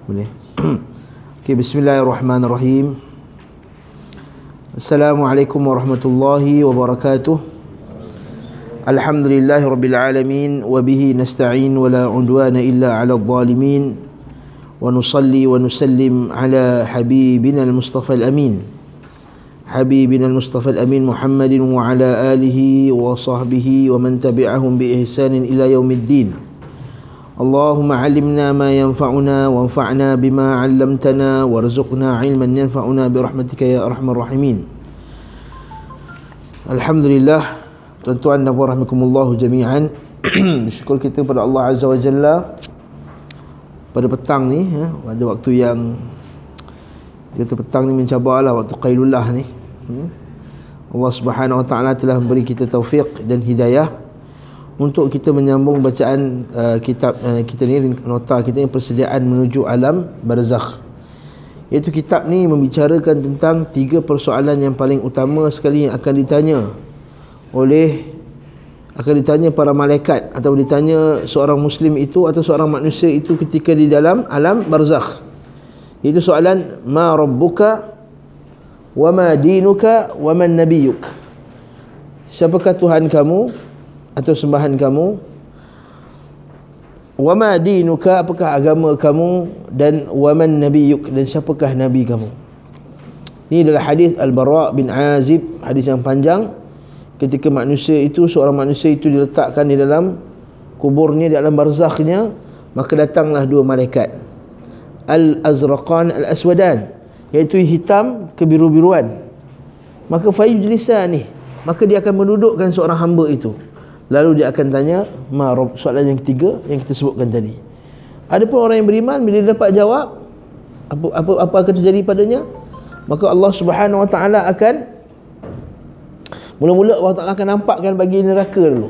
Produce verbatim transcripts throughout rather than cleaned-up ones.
Boleh. Okay, bismillahirrahmanirrahim. Assalamualaikum warahmatullahi wabarakatuh. Alhamdulillahi rabbil alamin, wa bihi nasta'in, wa la udwana illa 'alal zalimin. Wa nusalli wa nusallim ala habibina al-Mustafa al-Amin, habibina al-Mustafa al-Amin Muhammadin wa ala alihi wa sahbihi wa man tabi'ahum bi ihsanin ila yaumiddin. Allahumma 'allimna ma yanfa'una wanfa'na bima 'allamtana warzuqna 'ilman yanfa'una bi rahmatika ya arhamar rahimin. Alhamdulillah, tuan-tuan dan puan rahimakumullah jami'an. Bersyukur kita pada Allah Azza wa Jalla pada petang ni, ya, pada waktu yang kita petang ni mencabarlah, waktu Qailullah ni. Allah Subhanahu wa taala telah memberi kita taufik dan hidayah untuk kita menyambung bacaan uh, kitab uh, kita ni, nota kita ni, persediaan menuju alam barzakh. Iaitu kitab ni membicarakan tentang tiga persoalan yang paling utama sekali yang akan ditanya oleh akan ditanya para malaikat atau ditanya seorang muslim itu atau seorang manusia itu ketika di dalam alam barzakh. Iaitu soalan ma rabbuka wa ma dinuka wa man nabiyyuk. Siapakah Tuhan kamu atau sembahan kamu? Wa ma dinuka, apakah agama kamu? Dan wa man nabiyyuk, dan siapakah nabi kamu? Ini adalah hadis Al-Bara' bin Azib, hadis yang panjang. Ketika manusia itu, seorang manusia itu diletakkan di dalam kuburnya, di dalam barzakhnya, maka datanglah dua malaikat, Al-Azraqan Al-Aswadan, iaitu hitam kebiru-biruan. Maka fayujlisan ni, maka dia akan mendudukkan seorang hamba itu. Lalu dia akan tanya ma rabb, soalan yang ketiga yang kita sebutkan tadi. Adapun orang yang beriman, bila dia dapat jawab apa apa apa akan terjadi padanya, maka Allah Subhanahu wa taala akan mula-mula Allah Taala akan nampakkan bagi neraka dulu.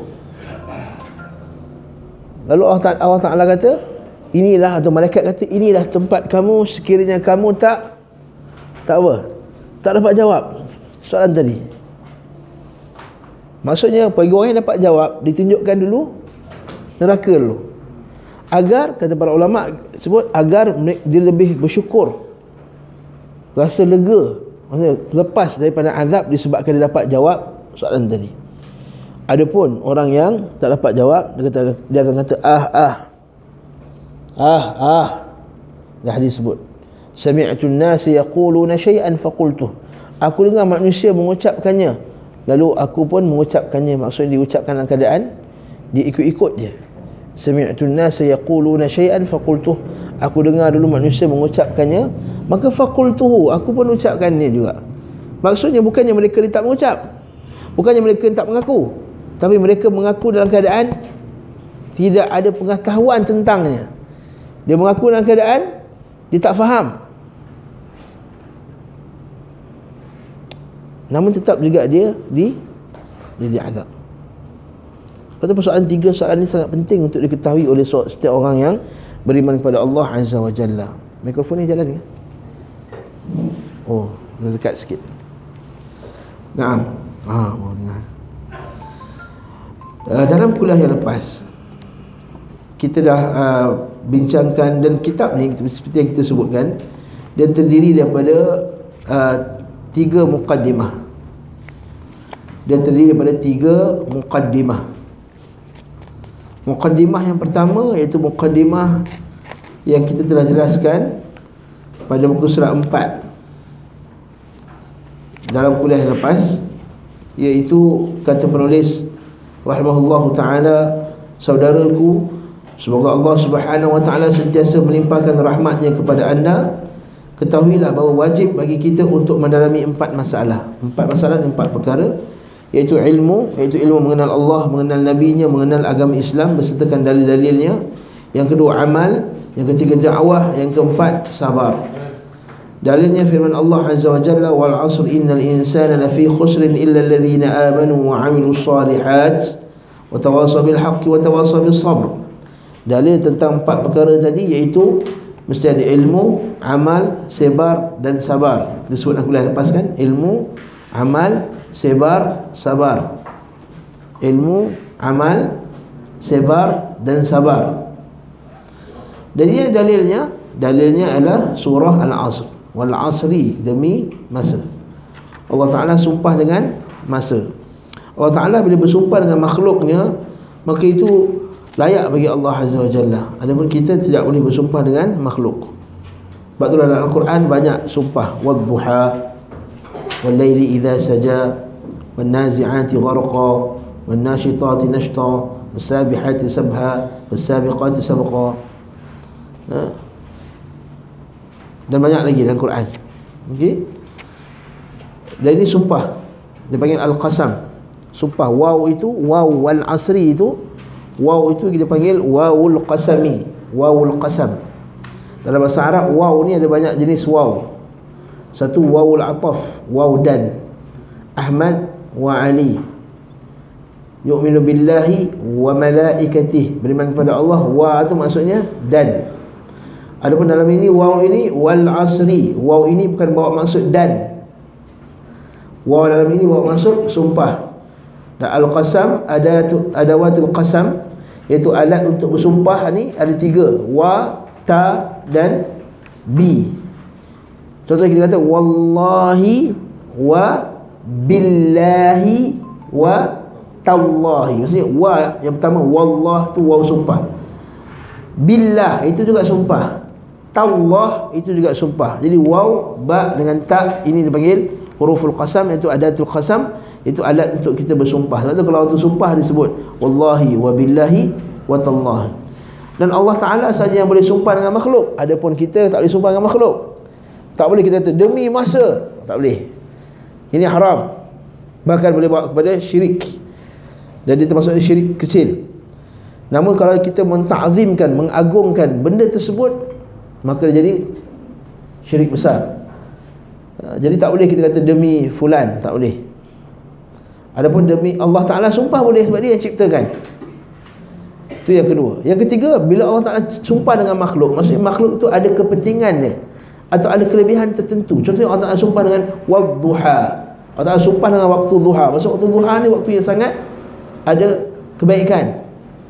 Lalu Allah Taala, Allah Taala kata, inilah, atau malaikat kata, inilah tempat kamu sekiranya kamu tak tak apa? Tak dapat jawab soalan tadi. Maksudnya bagi orang yang dapat jawab, ditunjukkan dulu neraka dulu, agar, kata para ulama sebut, agar dia lebih bersyukur, rasa lega, maksudnya lepas daripada azab disebabkan dia dapat jawab soalan tadi. Adapun orang yang tak dapat jawab, dia kata, dia akan kata ah ah ah ah. Dah disebut, sami'tu an-nas yaquluna shay'an faqultu, aku dengar manusia mengucapkannya, lalu aku pun mengucapkannya. Maksudnya diucapkan dalam keadaan dia ikut-ikut je. Sami'tu an-nas yaquluna shay'an faqultu, aku dengar dulu manusia mengucapkannya, maka faqultuhu, aku pun ucapkannya juga. Maksudnya bukannya mereka tak mengucap, bukannya mereka tak mengaku, tapi mereka mengaku dalam keadaan tidak ada pengetahuan tentangnya. Dia mengaku dalam keadaan dia tak faham, namun tetap juga dia di dia diazab. Pada persoalan tiga, soalan ini sangat penting untuk diketahui oleh setiap orang yang beriman kepada Allah Azza wa Jalla. Mikrofon ni jalan ke? Oh, dekat sikit. Naam. Ha, boleh dengar. Uh, dalam kuliah yang lepas kita dah uh, bincangkan, dan kitab ni seperti yang kita sebutkan, dia terdiri daripada uh, tiga muqaddimah. Dia terdiri daripada tiga muqaddimah. Muqaddimah yang pertama iaitu muqaddimah yang kita telah jelaskan pada muka surat empat dalam kuliah yang lepas, iaitu kata penulis rahimahullahu ta'ala, saudaraku, semoga Allah Subhanahu wa ta'ala sentiasa melimpahkan rahmatnya kepada anda. Ketahuilah bahawa wajib bagi kita untuk mendalami empat masalah. Empat masalah dan empat perkara, iaitu ilmu, iaitu ilmu mengenal Allah, mengenal Nabi-Nya, mengenal agama Islam besertakan dalil-dalilnya. Yang kedua amal, yang ketiga dakwah, yang keempat sabar. Dalilnya firman Allah Azza wa Jalla, wal 'asr innal insana lafi khusrin illa alladhina amanu wa 'amilus solihat wa tawasaw bil haqqi wa tawasaw bis sabr. Dalil tentang empat perkara tadi, iaitu mesti ada ilmu, amal, sebar dan sabar. Kita sebut aku boleh lepaskan ilmu, amal, sebar, sabar. Ilmu, amal, sebar dan sabar. Dan ini dalilnya, dalilnya adalah surah Al-Asr. Wal asri, demi masa. Allah Ta'ala sumpah dengan masa. Allah Ta'ala bila bersumpah dengan makhluknya, maka itu layak bagi Allah Azza wa Jalla. Adapun kita tidak boleh bersumpah dengan makhluk. Sebab itulah dalam Al-Quran banyak sumpah. Wadduha, wal laili idza saja, wan nazi'ati gharqa, wan nashitati nashta, was sabihati sabha, was sabiqati sabqa. Ha? Dan banyak lagi dalam Quran. Okey. Dan ini sumpah, dipanggil al-qasam. Sumpah waw itu, waw wal asri itu, waw itu kita panggil wawul qasami, wawul qasam. Dalam bahasa Arab waw ni ada banyak jenis waw. Satu wawul ataf, waw dan. Ahmad wa Ali, yu'minu billahi wa malaikatih, beriman kepada Allah. Wa itu maksudnya dan. Adapun dalam ini waw ini wal asri, waw ini bukan bawa maksud dan. Waw dalam ini bawa maksud sumpah. Dan al-qasam, ada adawatul qasam, iaitu alat untuk bersumpah ni ada tiga, wa, ta dan bi. Contoh kita kata wallahi wa billahi wa tallahi. Maksudnya wa yang pertama, wallah tu waw sumpah. Billah itu juga sumpah. Tallah itu juga sumpah. Jadi waw, ba dengan ta ini dipanggil huruful qasam, iaitu adatul qasam, itu alat untuk kita bersumpah. Sebab tu kalau waktu sumpah disebut wallahi wa billahi wa tallahi. Dan Allah Ta'ala saja yang boleh sumpah dengan makhluk. Adapun kita tak boleh sumpah dengan makhluk. Tak boleh kita kata demi masa, tak boleh. Ini haram. Bahkan boleh bawa kepada syirik. Dan dia termasuk syirik kecil. Namun kalau kita menta'zimkan, mengagungkan benda tersebut, maka dia jadi syirik besar. Jadi tak boleh kita kata demi fulan, tak boleh. Adapun demi Allah Ta'ala sumpah boleh, sebab dia yang ciptakan. Itu yang kedua. Yang ketiga, bila Allah Ta'ala sumpah dengan makhluk, maksudnya makhluk itu ada kepentingannya atau ada kelebihan tertentu. Contohnya Allah Ta'ala sumpah dengan wadduha, Allah Ta'ala sumpah dengan waktu duha. Maksud waktu duha ni waktu yang sangat ada kebaikan.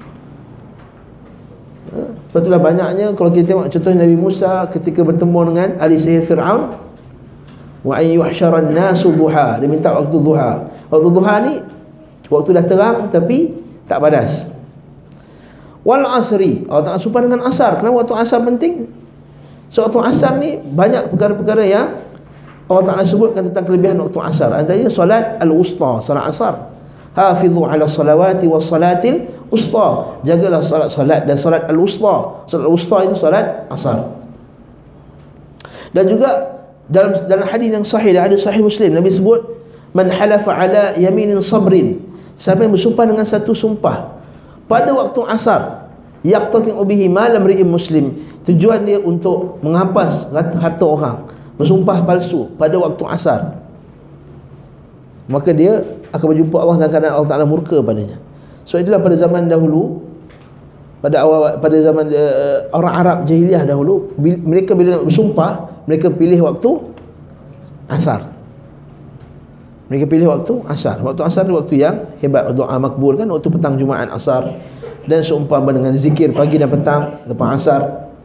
Sebab itulah banyaknya kalau kita tengok contoh Nabi Musa ketika bertemu dengan ahli sihir Fir'aun, wa an yuhsyaran nasu duha, dia minta waktu duha. Waktu duha ni waktu dah terang tapi tak panas. Wal asri, Allah Ta'ala sumpah dengan asar. Kenapa waktu asar penting? So waktu asar ni banyak perkara-perkara yang Allah Ta'ala sebutkan tentang kelebihan waktu asar. Antaranya solat al-wusta, solat asar. Hafizu ala salawati was salatil usta, jagalah solat-solat dan solat al-wusta. Solat al-wusta itu solat asar. Dan juga dalam dalam hadis yang sahih, ada sahih Muslim, Nabi sebut man halafa ala yaminin sabrin, siapa yang bersumpah dengan satu sumpah pada waktu asar, yaqtati'u bihi malam ri'im muslim, tujuan dia untuk menghampas harta orang, bersumpah palsu pada waktu asar, maka dia akan berjumpa Allah dalam keadaan Allah Ta'ala murka padanya. So itulah pada zaman dahulu, pada awal pada zaman uh, orang Arab jahiliah dahulu, bil, mereka bila nak bersumpah, mereka pilih waktu asar. Mereka pilih waktu asar. Waktu asar itu waktu yang hebat, doa makbul kan, waktu petang Jumaat asar. Dan seumpama dengan zikir pagi dan petang lepas asar.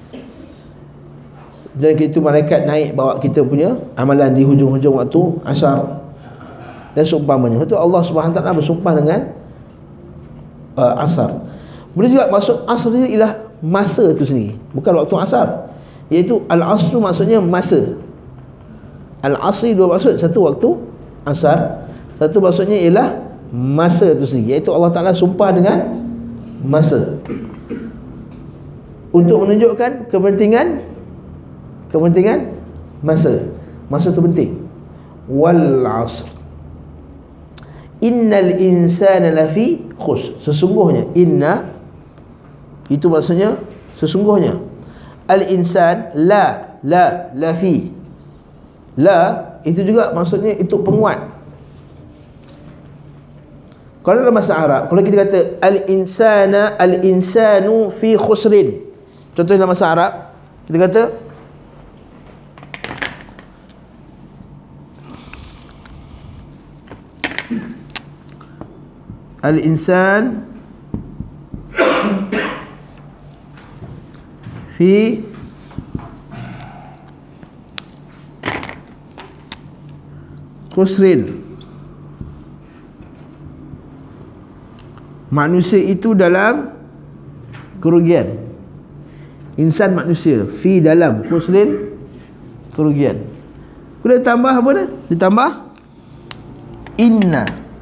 Dan itu malaikat naik bawa kita punya amalan di hujung-hujung waktu asar. Dan seumpamanya. Betul Allah Subhanahu Wa Taala bersumpah dengan uh, asar. Boleh juga maksud asar itu ialah masa itu sendiri, bukan waktu asar. Iaitu al-asr maksudnya masa. Al-asri dua maksud, satu waktu asar, satu maksudnya ialah masa itu sendiri, iaitu Allah Ta'ala sumpah dengan masa untuk menunjukkan kepentingan kepentingan masa. Masa itu penting. Wal asr innal insana lafi khus, sesungguhnya. Inna itu maksudnya sesungguhnya. Al insan, la la lafi, la itu juga maksudnya itu penguat. Kalau dalam bahasa Arab, kalau kita kata al-insana, al-insanu fi khusrin, contoh dalam bahasa Arab kita kata al-insan fi khusrin. Manusia itu dalam kerugian. Insan manusia fi dalam khusrin, kerugian. Boleh tambah apa dah? Ditambah inna.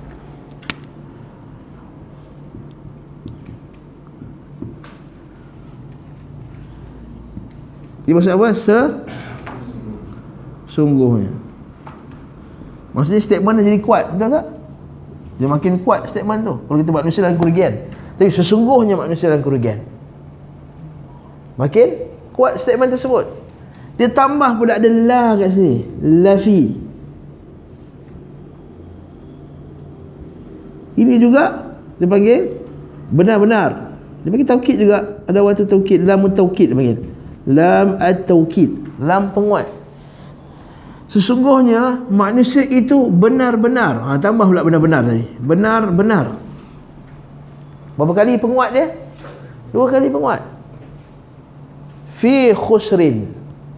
Dia maksud apa? Se sungguhnya. Maksudnya statement dia jadi kuat, betul tak? Dia makin kuat statement tu. Kalau kita manusia dalam kerugian, tapi sesungguhnya manusia dalam kerugian, makin kuat statement tersebut. Dia tambah pula ada la kat sini, la fi. Ini juga dia panggil benar-benar. Dia panggil taukid juga. Ada waktu taukid, lam taukid dia panggil. Lam at-taukid, lam penguat. Sesungguhnya manusia itu benar-benar. Ha, tambah pula benar-benar tadi. Benar-benar. Berapa kali penguat dia? Dua kali penguat. Fi khusrin,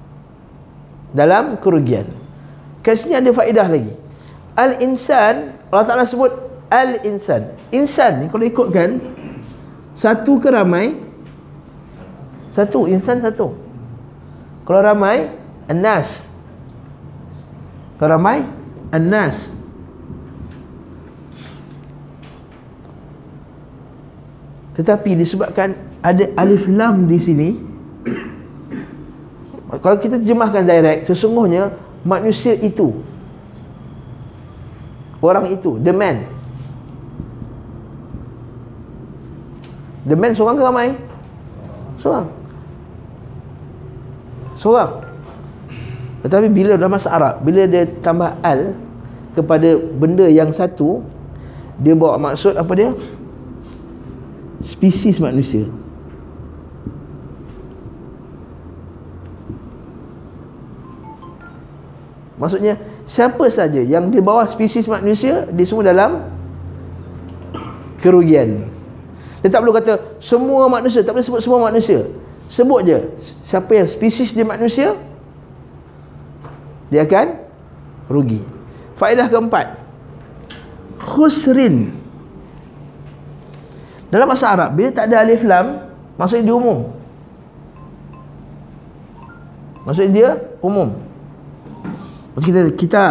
dalam kerugian. Kat sini ada faedah lagi. Al-insan, Allah Ta'ala sebut al-insan. Insan ni kalau ikutkan, satu ke ramai? Satu, insan satu. Kalau ramai, an-nas. Kalau ramai, an-nas. Tetapi disebabkan ada alif lam di sini, kalau kita terjemahkan direct, sesungguhnya manusia itu, orang itu, the man. The man seorang ke ramai? Seorang. Seorang. Tetapi bila dalam bahasa Arab, bila dia tambah al kepada benda yang satu, dia bawa maksud apa dia? Spesies manusia. Maksudnya siapa saja yang di bawah spesies manusia, dia semua dalam kerugian. Dia tak perlu kata semua manusia, tak boleh sebut semua manusia. Sebut je siapa yang spesies dia manusia, dia akan rugi. Faedah keempat, khusrin. Dalam bahasa Arab, bila tak ada alif lam, maksudnya dia umum. Maksudnya dia umum. Maksud kita kitab,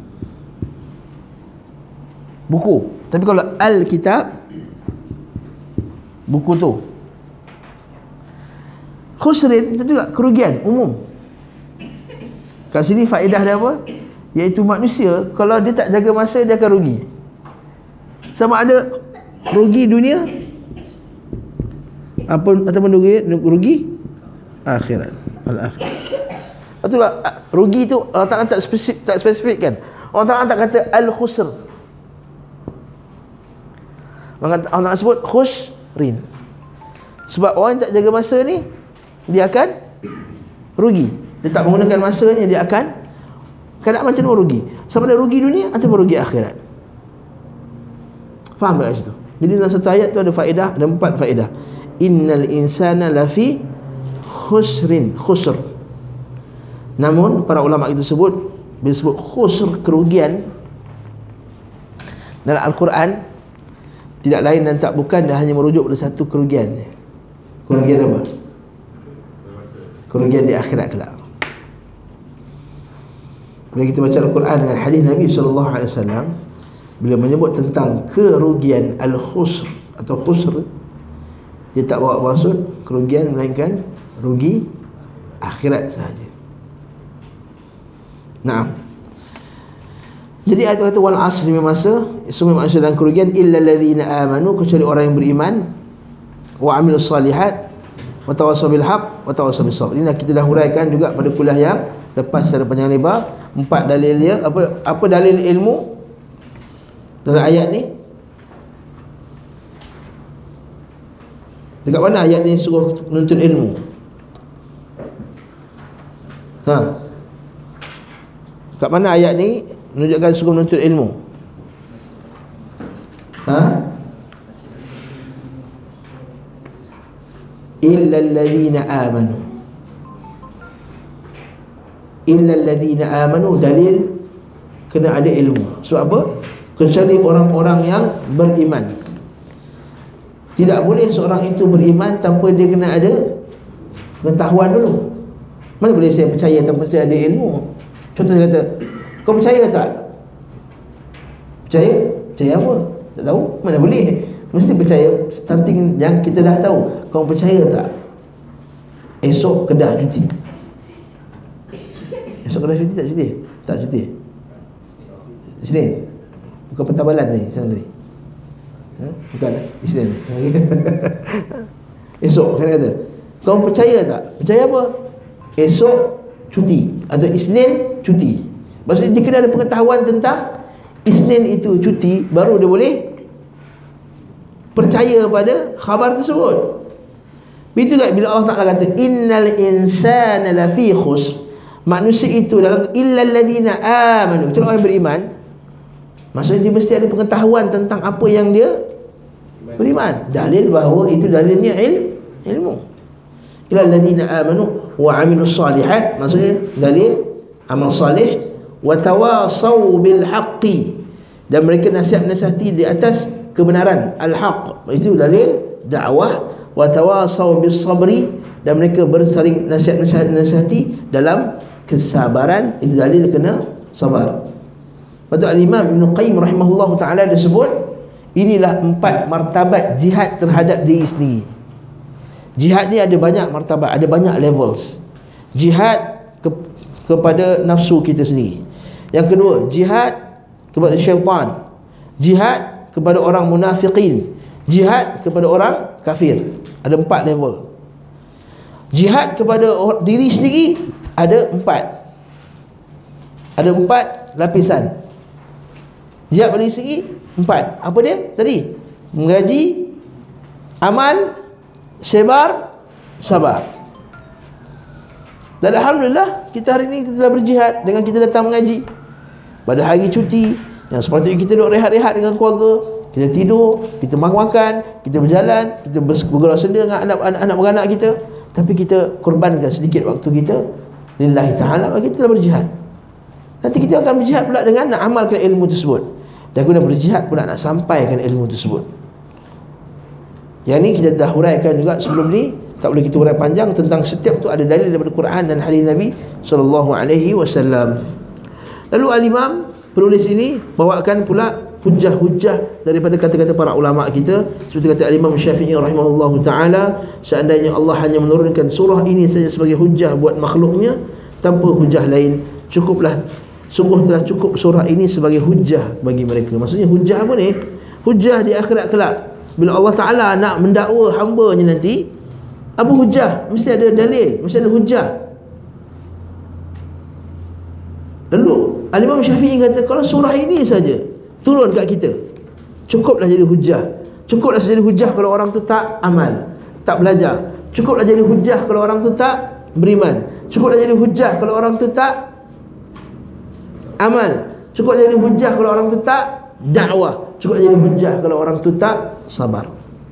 buku. Tapi kalau al-kitab, buku tu. Khusrin itu juga kerugian umum. Kat sini faedah dia apa? Iaitu manusia, kalau dia tak jaga masa, dia akan rugi. Sama ada rugi dunia apa ataupun rugi, rugi akhirat. Al-akhir. Itulah rugi tu Allah Taala tak spesifik, tak spesifikkan. Allah Taala tak kata al-khusr. Allah Taala sebut khusrin. Sebab orang yang tak jaga masa ni, dia akan rugi. Dia tak menggunakan masanya, dia akan keadaan macam mana rugi. Sama ada rugi dunia atau rugi akhirat. Faham tak kat situ? Jadi dalam satu ayat tu ada faedah, ada empat faedah. Innal insana lafi khusrin, khusr. Namun para ulama kita sebut, bila sebut khusr, kerugian, dalam Al-Quran tidak lain dan tak bukan, dah hanya merujuk pada satu kerugian. Kerugian apa? Kerugian di akhirat kelak. Bila kita baca Al-Quran dengan hadis Nabi sallallahu alaihi wasallam, bila menyebut tentang kerugian al-khusr atau khusr, dia tak bawa maksud kerugian, melainkan rugi akhirat sahaja. Nah, jadi ayat kata wal asri, masa sungguh manusia dalam kerugian, illa alladzina amanu, kecuali orang yang beriman, wa amilus salihat, wa tawassaw bil haqq wa tawassaw bis sabr. Inilah kita dah huraikan juga pada kuliah yang lepas secara panjang lebar, empat dalil dia. Apa apa dalil ilmu dalam ayat ni? Dekat mana ayat ni suruh menuntut ilmu? Ha? Kat mana ayat ni menunjukkan suruh menuntut ilmu? Ha? Illa alladzina amanu. illa alladhina amanu, dalil kena ada ilmu. Sebab apa? Kecuali orang-orang yang beriman. Tidak boleh seorang itu beriman tanpa dia kena ada pengetahuan dulu. Mana boleh saya percaya tanpa saya ada ilmu? Contoh saya kata, kau percaya tak? Percaya? Percaya apa? Tak tahu. Mana boleh? Mesti percaya something yang kita dah tahu. Kau percaya tak? Esok Kedah cuti. Esok Kedah cuti tak cuti? Tak cuti. Isnin. Bukan pentabalan ni santri. Ha? Bukan eh? Isnin. Esok kan kata. Kau percaya tak? Percaya apa? Esok cuti atau Isnin cuti. Maksudnya dia kena ada pengetahuan tentang Isnin itu cuti, baru dia boleh percaya pada khabar tersebut. Begitu juga bila Allah Ta'ala kata innal insana lafi khusr, manusia itu dalam illal ladzina amanu, itu orang yang beriman. Maksudnya dia mesti ada pengetahuan tentang apa yang dia beriman. Dalil bahawa itu dalilnya il, ilmu. Illal ladzina amanu wa amilus salihat, maksudnya dalil amal salih, wa tawasaw bil haqqi, dan mereka nasihat-nasihati di atas kebenaran, al-haq, itu dalil dakwah. Wa tawasaw bis sabri, dan mereka bersaling nasihat-nasihati dalam kesabaran, itu dalil kena sabar. Betul, Al-Imam Ibn Qayyim rahimahullah ta'ala disebut inilah empat martabat jihad terhadap diri sendiri. Jihad ni ada banyak martabat, ada banyak levels. Jihad ke, kepada nafsu kita sendiri. Yang kedua, jihad kepada syaitan. Jihad kepada orang munafiqin. Jihad kepada orang kafir. Ada empat level. Jihad kepada diri sendiri ada empat. Ada empat lapisan. Jihad pada diri sendiri empat. Apa dia tadi? Mengaji, amal, sebar, sabar. Dan alhamdulillah kita hari ini kita telah berjihad dengan kita datang mengaji pada hari cuti yang sepatutnya kita duduk rehat-rehat dengan keluarga. Kita tidur, kita makan-makan, kita berjalan, kita bergerak senda dengan anak-anak beranak kita, tapi kita korbankan sedikit waktu kita lillahi ta'ala, maka kita telah berjihad. Nanti kita akan berjihad pula dengan nak amalkan ilmu tersebut, dan kita berjihad pula nak sampaikan ilmu tersebut. Yang ni kita dah huraikan juga sebelum ni, tak boleh kita hurai panjang tentang setiap tu ada dalil daripada Quran dan hadis Nabi sallallahu alaihi wasallam. Lalu al-Imam penulis ini bawakan pula hujah-hujah daripada kata-kata para ulama kita, seperti kata Al-Imam Syafi'i rahimahullahu ta'ala, seandainya Allah hanya menurunkan surah ini saja sebagai hujah buat makhluknya tanpa hujah lain, cukuplah, sungguh telah cukup surah ini sebagai hujah bagi mereka. Maksudnya hujah apa ni? Hujah di akhirat kelak, bila Allah Ta'ala nak mendakwa hamba-Nya nanti, apa hujah? Mesti ada dalil, mesti ada hujah. Lalu Al-Imam Syafi'i kata, kalau surah ini saja turun kat kita, cukuplah jadi hujah. Cukuplah jadi hujah kalau orang tu tak amal, tak belajar. Cukuplah jadi hujah kalau orang tu tak beriman. Cukuplah jadi hujah kalau orang tu tak amal. Cukuplah jadi hujah kalau orang tu tak dakwah. Cukuplah jadi hujah kalau orang tu tak sabar.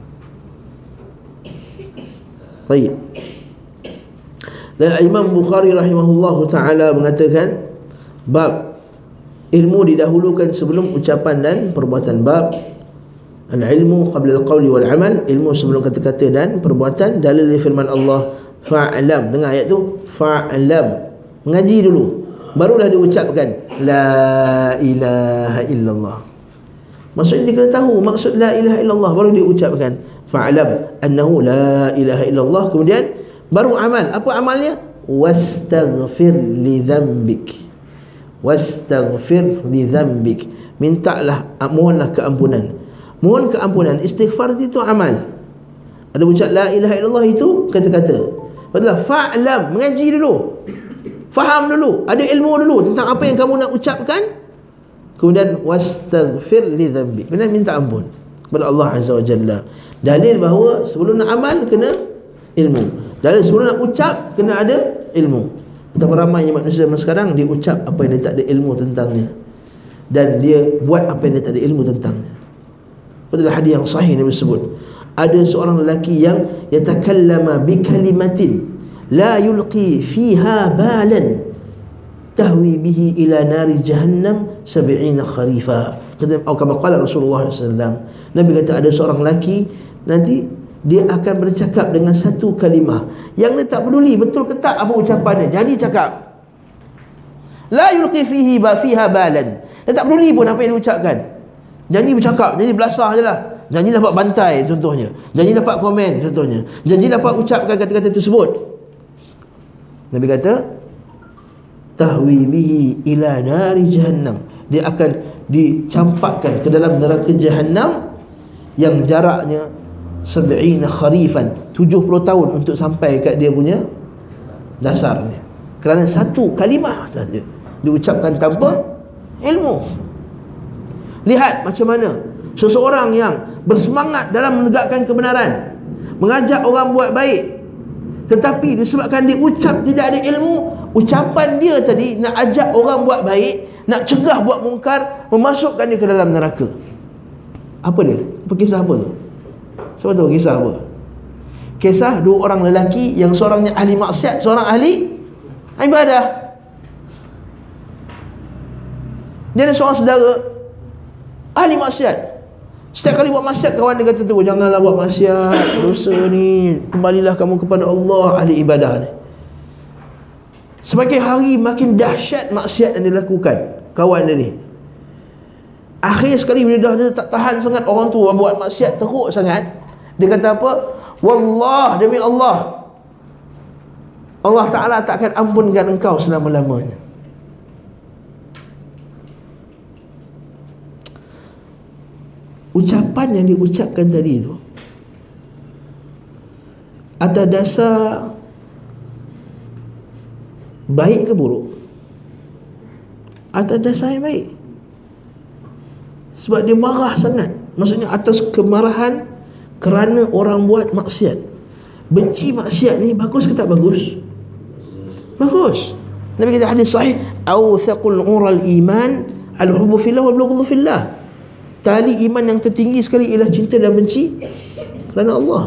Baik. Dan Imam Bukhari rahimahullahu ta'ala mengatakan, bab ilmu didahulukan sebelum ucapan dan perbuatan. Bab al-ilmu qabla al-qawli wal amal, ilmu sebelum kata-kata dan perbuatan. Dalil firman Allah, fa'lam. Dengar ayat tu, fa'lam, mengaji dulu, barulah diucapkan la ilaha illallah. Maksudnya dia kena tahu maksud la ilaha illallah, baru dia ucapkan fa'lam annahu la ilaha illallah. Kemudian baru amal. Apa amalnya? Wastaghfir li dhanbik. Wastaghfir li dhanbik, mintalah, mohonlah keampunan. Mohon keampunan, istighfar itu amal. Ada ucap la ilaha illallah itu kata-kata. Betul, fa'lam, mengaji dulu, faham dulu, ada ilmu dulu tentang apa yang kamu nak ucapkan. Kemudian wastaghfir li dhanbik, benar, minta ampun kepada Allah Azza wa Jalla. Dalil bahawa sebelum nak amal kena ilmu. Dalil sebelum nak ucap kena ada ilmu. Betapa ramainya manusia zaman sekarang, dia ucap apa yang dia tak ada ilmu tentangnya, dan dia buat apa yang dia tak ada ilmu tentangnya. Betul, hadis yang sahih Nabi sebut, ada seorang lelaki yang yatakallama bi kalimatin la yulqi fiha balan. tahwi bihi ila nari jahannam sab'ina kharifa. Kata atau kama qala Rasulullah sallallahu alaihi wasallam, Nabi kata ada seorang lelaki nanti dia akan bercakap dengan satu kalimah yang dia tak peduli betul ke tak apa ucapannya, janji cakap. La yulqi fihi ba fiha balan. Dia tak peduli pun apa yang dia ucapkan. Janji bercakap, janji belasah je lah. Janji dapat bantai contohnya, janji dapat komen contohnya, janji dapat ucapkan kata-kata tersebut. Nabi kata tahwi bihi ila nari jahannam, dia akan dicampakkan ke dalam neraka jahannam yang jaraknya sab'ina kharifan, tujuh puluh tahun untuk sampai kat dia punya dasarnya, kerana satu kalimah saja diucapkan tanpa ilmu. Lihat macam mana seseorang yang bersemangat dalam menegakkan kebenaran, mengajak orang buat baik, tetapi disebabkan dia ucap tidak ada ilmu, ucapan dia tadi nak ajak orang buat baik, nak cegah buat mungkar, memasukkan dia ke dalam neraka. Apa dia? Apa kisah apa tu? Siapa tahu kisah apa? Kisah dua orang lelaki, yang seorangnya ahli maksiat, seorang ahli ibadah. Dia ada seorang saudara ahli maksiat. Setiap kali buat maksiat, kawan dia kata tu, janganlah buat maksiat, dosa ni, kembalilah kamu kepada Allah. Ahli ibadah ni, semakin hari makin dahsyat maksiat yang dilakukan kawan dia ni. Akhir sekali bila dah dia tak tahan sangat orang tu buat maksiat teruk sangat, dia kata apa? Wallah, demi Allah, Allah Ta'ala tak akan ampunkan engkau selama-lamanya. Ucapan yang diucapkan tadi tu atas dasar baik ke buruk? Atas dasar yang baik. Sebab dia marah sangat. Maksudnya atas kemarahan kerana orang buat maksiat. Benci maksiat ni bagus ke tak bagus? Bagus. Nabi kata hadis sahih, awthaqul ural iman al-hubbu fillah wal bughdhu fillah. Tali iman yang tertinggi sekali ialah cinta dan benci kerana Allah.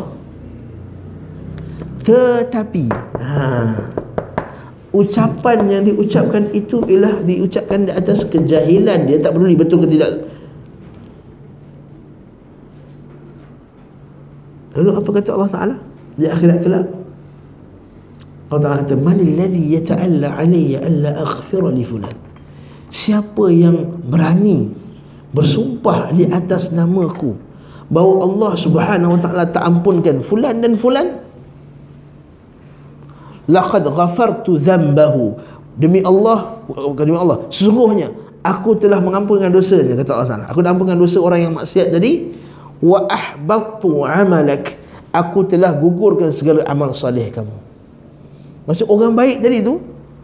Tetapi ha, ucapan yang diucapkan itu ialah diucapkan di atas kejahilan. Dia tak peduli betul ke tidak. Lalu apa kata Allah Ta'ala di akhirat kelak? Allah Ta'ala kata, man alladhi yata'alla alayya alla aghfira li fulan. Siapa yang berani bersumpah di atas namaku bahawa Allah Subhanahu wa ta'ala tak ampunkan fulan dan fulan, laqad ghafartu dhanbahu, demi Allah, demi Allah, sesungguhnya aku telah mengampunkan dosanya, kata Allah Ta'ala. Aku dah ampunkan dosa orang yang maksiat tadi. Wa ahbattu amalak, aku telah gugurkan segala amal salih kamu. Maksud orang baik tadi tu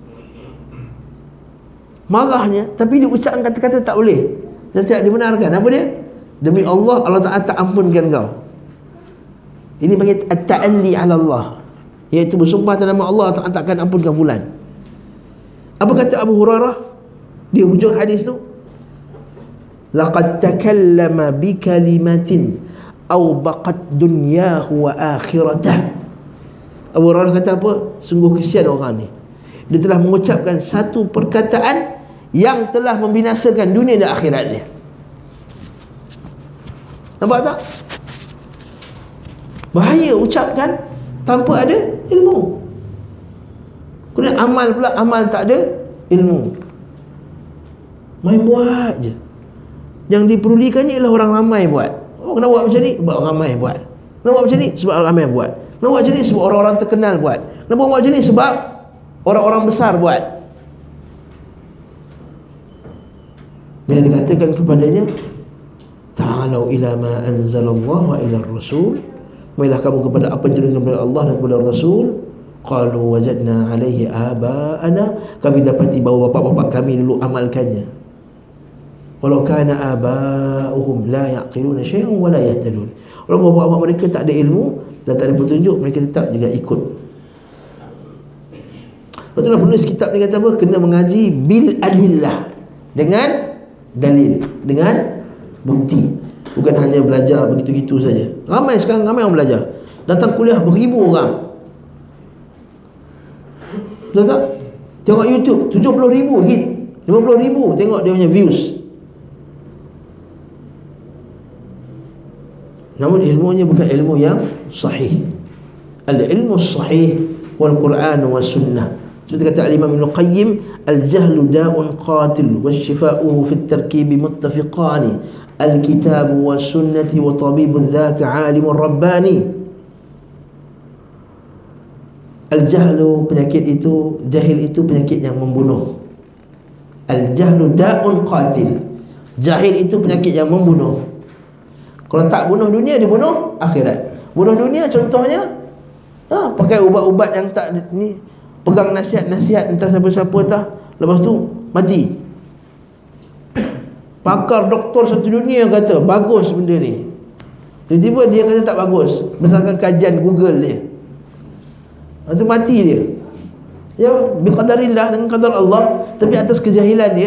marahnya, tapi dia ucapkan kata-kata tak boleh dan tidak dibenarkan. Apa dia? Demi Allah, Allah Ta'ala tak ampunkan kau. Ini panggil at-ta'alli ala Allah, iaitu bersumpah atas nama Allah, Allah tak akan ampunkan fulan. Apa kata Abu Hurairah di hujung hadis tu? Laqad takallama bi kalimatin aw baqat dunyahu wa akhiratah. Abu Hurairah kata apa? Sungguh kesian orang ni, dia telah mengucapkan satu perkataan yang telah membinasakan dunia dan akhirat dia. Nampak tak? Bahaya ucapkan tanpa ada ilmu. Kemudian amal pula, amal tak ada ilmu, main buat je. Yang dipedulikannya ialah orang ramai buat. Oh, kena buat macam ni? Sebab orang ramai buat. Kena buat macam ni? Sebab orang ramai buat. Kena buat macam ni? Sebab orang-orang terkenal buat. Kena buat macam ni? Sebab orang-orang besar buat. Bila dikatakan kepadanya, ta'alau ila ma anzalallah wa ila rasul, marilah kamu kepada apa yang diturunkan kepada Allah dan kepada Rasul. Qalu wajadna alaihi aba'ana, kami dapati bahawa bapa-bapa kami dulu amalkannya. Walau kana aba'uhum la yaqiluna syai'an wa la yahtadun. Walaupun bapa-bapa mereka tak ada ilmu dan tak ada petunjuk, mereka tetap juga ikut. Betul lah penulis kitab ni kata apa? Kena mengaji bil adillah, dengan dalil, dengan bukti. Bukan hanya belajar begitu-gitu saja. Ramai sekarang, ramai orang belajar. Datang kuliah beribu orang. Betul tak? Tengok YouTube tujuh puluh ribu hit, lima puluh ribu tengok dia punya views. Namun ilmunya bukan ilmu yang sahih. Al-ilmu sahih wal Quran was sunnah. Seperti kata Al-Imam Ibn Qayyim, al-jahlu da'un qatil wa shifa'uhu fi at-tarkib muttafiqani, al-kitab was sunnati wa tabibu dhaka 'alimur rabbani. Al-jahlu, penyakit itu, jahil itu penyakit yang membunuh. Al-jahlu da'un qatil, jahil itu penyakit yang membunuh. Kalau tak bunuh dunia, dia bunuh akhirat. Bunuh dunia contohnya, ha, pakai ubat-ubat yang tak ni, pegang nasihat-nasihat entah siapa-siapa tah, lepas tu mati. Pakar doktor satu dunia kata bagus benda ni, tiba-tiba dia kata tak bagus berdasarkan kajian Google dia. Lepas tu mati dia. Ya, biqadarillah, dengan qadar Allah, tapi atas kejahilan dia.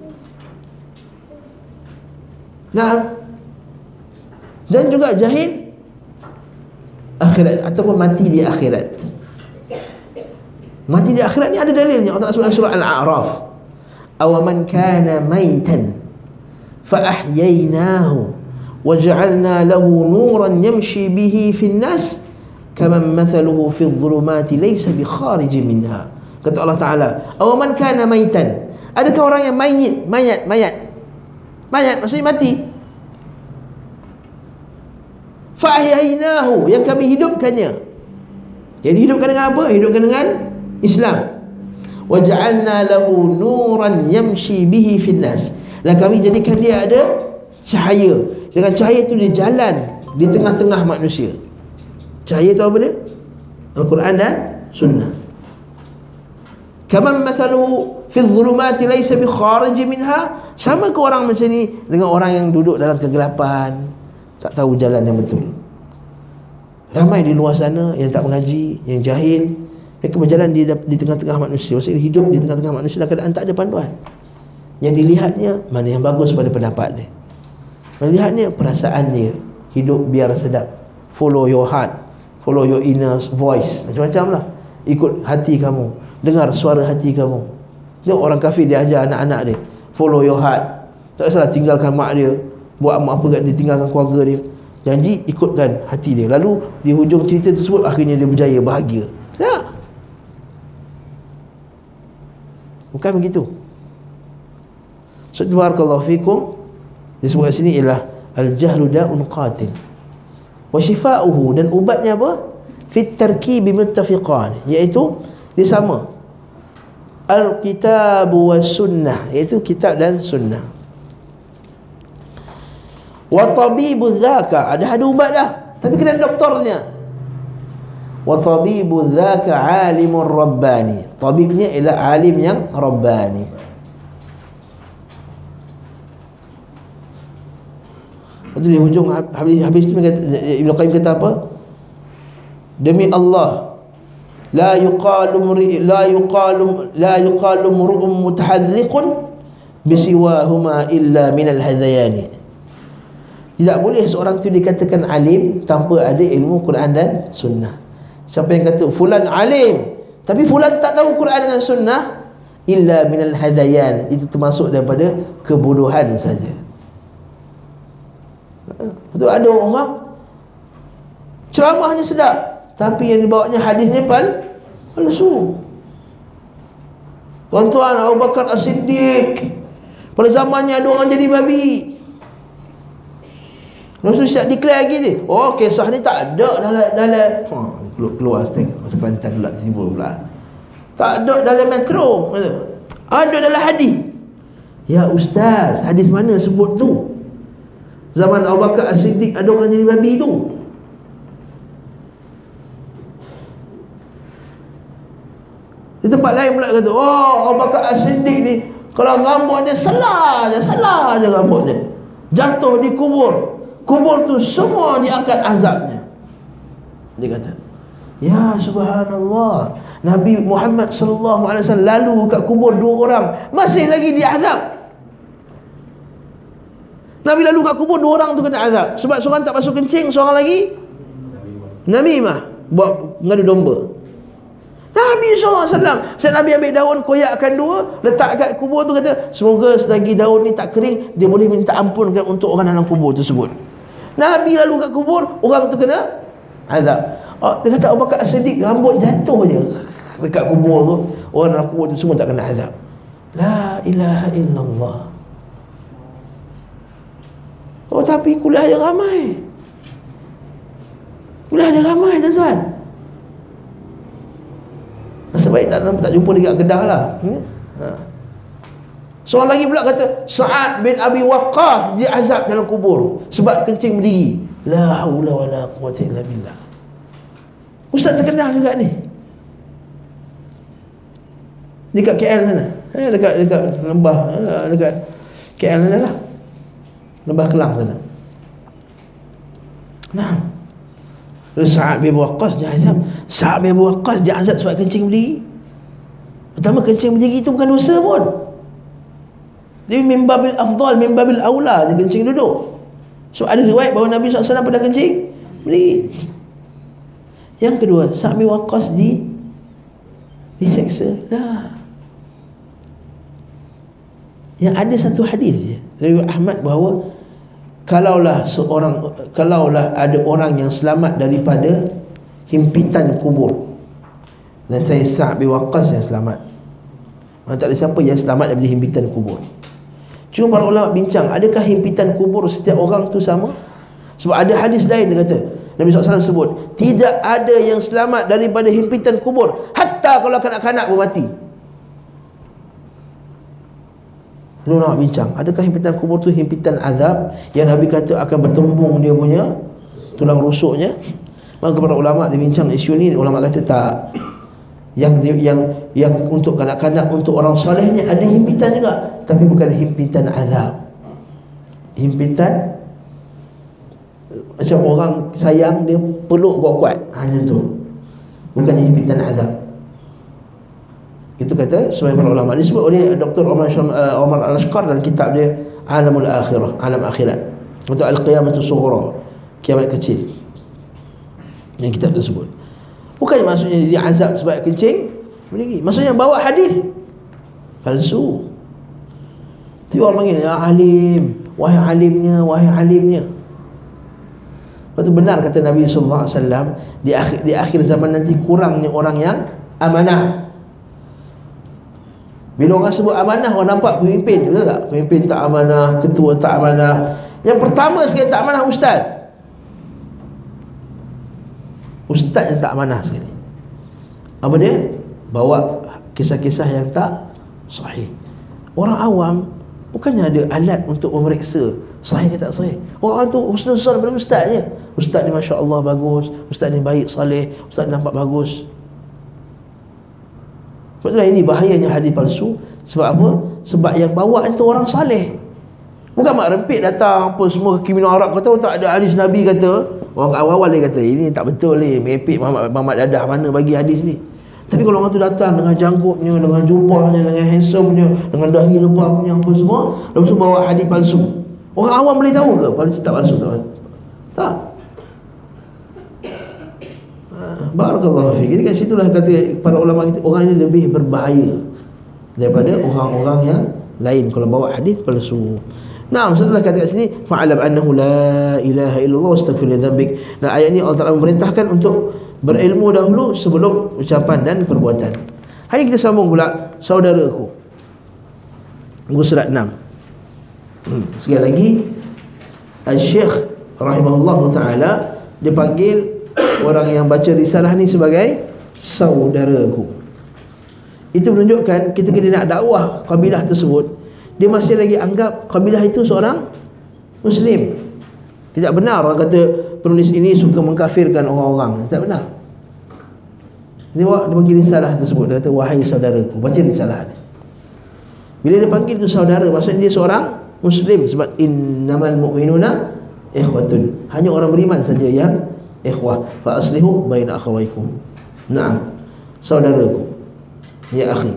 Nah, dan juga jahil akhirat, ataupun mati di akhirat. Mati di akhirat ni ada dalilnya. Allah Taala surah Al-A'raf, awaman kana maitan fa ahyaynahu wa ja'alna lahu nuran yamshi bihi fin nas kaman mathaluhu fi dhulumati laysa bi kharij minha. Kata Allah Taala, awaman kana maitan, adakah orang yang mayit, mayat, mayat mayat maksudnya mati, fa ahyaynahu, yang kami hidupkannya. Yang dihidupkan dengan apa? Hidupkan dengan Islam. Wa ja'alna lahu nuran yamshi bihi fil nas, dan kami jadikan dia ada cahaya. Dengan cahaya itu dia jalan di tengah-tengah manusia. Cahaya itu apa dia? Al-Quran dan Sunnah. Kaman mathaluhu fi dhulumati laysa bi kharij minha, sama ke orang macam ni dengan orang yang duduk dalam kegelapan, tak tahu jalan yang betul. Ramai di luar sana yang tak mengaji, yang jahil, mereka berjalan di, di tengah-tengah manusia, maksudnya hidup di tengah-tengah manusia dalam keadaan tak ada panduan. Yang dilihatnya mana yang bagus pada pendapat dia, melihatnya perasaan dia, hidup biar sedap, follow your heart, follow your inner voice, macam-macam lah, ikut hati kamu, dengar suara hati kamu. Tengok orang kafir dia ajar anak-anak dia, follow your heart, tak salah, tinggalkan mak dia, buat apa kat dia, tinggalkan keluarga dia, janji ikutkan hati dia. Lalu di hujung cerita tersebut akhirnya dia berjaya, bahagia. Tak, bukan begitu. So, barakallahu fikum, disebut kat sini ialah al-jahlu da'un qatil wa shifa'uhu, dan ubatnya apa? Fit tarkibi muttafiqan, iaitu dia sama, al-kitab was sunnah, iaitu kitab dan sunnah. Wa tabibu dzaka, ada ada ubat dah, tapi kena doktornya. Wa tabibu dzaka alimur rabbani, tabibnya ialah alim yang rabbani. Lepas tu di hujung habis habis tu Ibnu Qayyim kata apa? Demi Allah, la yuqalu la yuqalu la yuqalu mur'um mutahadhiqun bisiwahuma illa minal hadayani. Tidak boleh seorang tu dikatakan alim tanpa ada ilmu Quran dan Sunnah. Siapa yang kata fulan alim tapi fulan tak tahu Quran dengan Sunnah, illa minal hadayan, itu termasuk daripada kebodohan saja. Betul, ada orang ceramahnya sedap tapi yang dibawanya hadisnya pal palsu. Tuan-tuan, Abu Bakar As-Siddiq pada zamannya ada orang jadi babi. Lepas tu siap declare lagi ni, oh kisah ni tak ada dalam dalam ha, keluar, keluar steng masa Kelantan pula tiba pula. Tak ada dalam metro. Ada dalam hadis. Ya ustaz, hadis mana sebut tu? Zaman Abu Bakar As-Siddiq ada orang jadi babi tu. Di tempat lain pula kata, oh Abu Bakar As-Siddiq ni kalau rambut dia salah je, salah je rambut dia, jatuh di kubur, kubur tu semua diangkat azabnya. Dia kata, ya subhanallah, Nabi Muhammad sallallahu alaihi wasallam lalu kat kubur dua orang masih lagi diazab. Nabi lalu kat kubur dua orang tu kena azab sebab seorang tak basuh kencing, seorang lagi namimah, buat ngadu domba. Nabi sallallahu alaihi wasallam, Said Nabi ambil daun, koyakkan dua, letak kat kubur tu, kata semoga selagi daun ni tak kering, dia boleh minta ampun untuk orang dalam kubur tersebut. Nabi lalu kat kubur, orang tu kena azab. Oh, dia kata Abu Bakar As-Siddiq rambut jatuh je dekat kubur tu, orang dalam kubur tu semua tak kena azab. La ilaha illallah. Oh, tapi kuliah dia ramai. Kuliah dia ramai, tuan-tuan. Nasib baik tak, tak jumpa dekat Kedah lah. Hmm? Ha. Seorang lagi pula kata Sa'ad bin Abi Waqqas diazab dalam kubur sebab kencing berdiri. La haula wala quwwata illa billah. Ustaz terkenal juga ni, dekat K L sana, eh, dekat dekat lembah, eh, dekat K L sana lah, lembah Kelang sana. Nah, Sa'ad bin Abi Waqqas diazab. Sa'ad bin Abi Waqqas diazab sebab kencing berdiri. Pertama, kencing berdiri itu bukan dosa pun. Dia min babil afdal, min babil aula je kencing duduk. So ada riwayat bahawa Nabi sallallahu alaihi wasallam pernah kencing berdiri. Yang kedua, Sa'ad bin Waqqas di diseksa. Dah. Yang ada satu hadis je dari Ahmad bahawa kalaulah seorang kalaulah ada orang yang selamat daripada himpitan kubur, dan saya Sa'ad bin Waqqas yang selamat, mana tak ada siapa yang selamat daripada himpitan kubur. Cuma para ulama bincang, adakah himpitan kubur setiap orang tu sama? Sebab ada hadis lain dia kata, Nabi sallallahu alaihi wasallam sebut, tidak ada yang selamat daripada himpitan kubur, hatta kalau kanak-kanak pun mati. Ulama bincang, adakah himpitan kubur tu himpitan azab yang Nabi kata akan bertembung dia punya tulang rusuknya? Maka para ulama dia bincang isu ni. Ulama kata tak. Yang yang yang untuk kanak-kanak, untuk orang soleh ni ada himpitan juga, tapi bukan himpitan azab. Himpitan macam orang sayang dia peluk kuat-kuat, hanya tu, bukan himpitan azab. Itu kata sebagai para ulama. Disebut oleh Doktor Omar, uh, Omar Al-Ashqar dalam kitab dia Alamul Akhirah, Alam Akhirat, untuk Al-Qiyamatus Sughra, kiamat kecil. Yang kitab tersebut bukan maksudnya dia azab sebab kencing berdiri, maksudnya bawa hadis palsu. Tapi orang panggil ya alim, wahai alimnya, wahai alimnya. Itu benar kata Nabi sallallahu alaihi wasallam, di akhir di akhir zaman nanti kurangnya orang yang amanah. Bila orang sebut amanah, orang nampak pemimpin, betul tak? Pemimpin tak amanah, ketua tak amanah. Yang pertama sekali tak amanah ustaz. Ustaz yang tak amanah sekali. Apa dia? Bawa kisah-kisah yang tak sahih. Orang awam bukannya ada alat untuk memeriksa sahih ke tak sahih. Orang tu husnuzan pada ustaz je. Ustaz ni masya-Allah bagus, ustaz ni baik, saleh, ustaz ni nampak bagus. Sebab itulah ini bahayanya hadis palsu. Sebab apa? Sebab yang bawa itu orang saleh. Bukan mak rempit datang apa semua kriminal Arab kata tak ada hadis Nabi kata. Orang awal-awal dia kata ini tak betul ni, merepek Muhammad, Muhammad Dadah mana bagi hadis ni. Tapi kalau orang tu datang dengan janggutnya, dengan jubahnya, dengan handsome-nya, dengan dahi lebamnya apa semua, lepas tu bawa hadis palsu, orang awam boleh tahu ke palsu tak palsu? Tak. Tak. Barakallahu fiik. Jadi kat situlah kata para ulama kita, orang ini lebih berbahaya daripada orang-orang yang lain kalau bawa hadis palsu. Nah, setelah kata kat sini fa'alam annahu la ilaha illallah wastaghfir li dzambik. Nah, ayat ni Allah Taala memerintahkan untuk berilmu dahulu sebelum ucapan dan perbuatan. Hari kita sambung pula saudaraku. Muka surat enam. Hmm. Sekali lagi Al-Syekh rahimahullah taala dipanggil orang yang baca risalah ni sebagai saudaraku. Itu menunjukkan ketika dia nak dakwah kabilah tersebut, dia masih lagi anggap kabilah itu seorang Muslim. Tidak benar orang kata penulis ini suka mengkafirkan orang-orang. Tak benar. Dia, dia bagi risalah tersebut, dia kata wahai saudaraku, baca risalah ni. Bila dia panggil itu saudara, maksudnya dia seorang Muslim. Sebab innamal mu'minuna ikhwatun, hanya orang beriman saja yang ikhwah. Fa aslihu baina akhawaykum. Naam, saudaraku, ya akhi,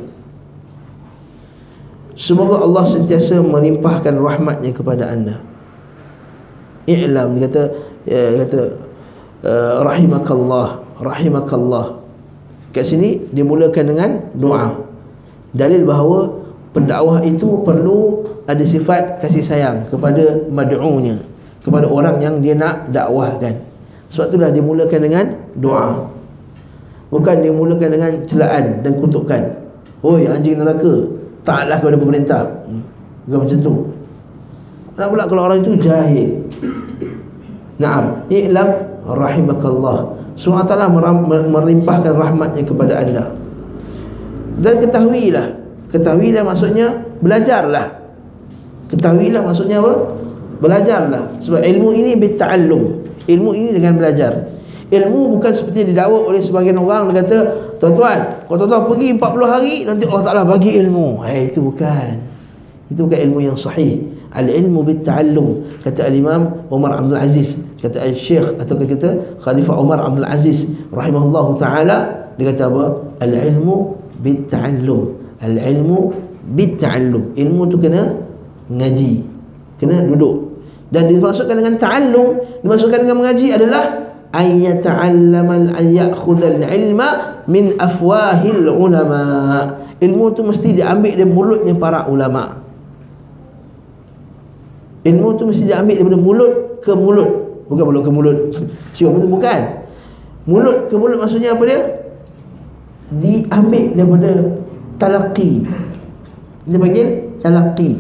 semoga Allah sentiasa melimpahkan rahmatnya kepada anda. I'lam, dia kata, dia kata uh, rahimakallah, rahimakallah, Kat sini dimulakan dengan doa. Dalil bahawa pendakwah itu perlu ada sifat kasih sayang kepada mad'unya, kepada orang yang dia nak dakwahkan. Sebab itulah dimulakan dengan doa, bukan dimulakan dengan celaan dan kutukan. Oi anjing neraka, taatlah kepada pemerintah. Bukan macam tu. Nak pula kalau orang itu jahil. Naam, i'lam rahimakallah. Subhanahu wa ta'ala merimpahkan rahmatnya kepada anda. Dan ketahuilah, ketahuilah maksudnya belajarlah. Ketahuilah maksudnya apa? Belajarlah. Sebab ilmu ini bita'allum. Ilmu ini dengan belajar. Ilmu bukan seperti didakwa oleh sebagian orang. Dia kata, tuan-tuan, kalau tuan-tuan pergi empat puluh hari, nanti Allah Ta'ala bagi ilmu. Eh, itu bukan. Itu bukan ilmu yang sahih. Al-ilmu bita'allum, kata Al-Imam Umar Abdul Aziz, kata Al-Syekh atau kata Khalifah Umar Abdul Aziz rahimahullahu ta'ala, dia kata apa? Al-ilmu bita'allum. Al-ilmu bita'allum. Ilmu tu kena ngaji, kena duduk. Dan dimasukkan dengan ta'allum, dimasukkan dengan mengaji adalah ayyata'allamal an ya'khudhal ilma min afwahil ulama. Ilmu tu mesti diambil dari mulutnya para ulama. Ilmu tu mesti diambil daripada mulut ke mulut. Bukan mulut ke mulut cium itu bukan. Mulut ke mulut maksudnya apa dia? Diambil daripada talaqi. Dia panggil talaqi.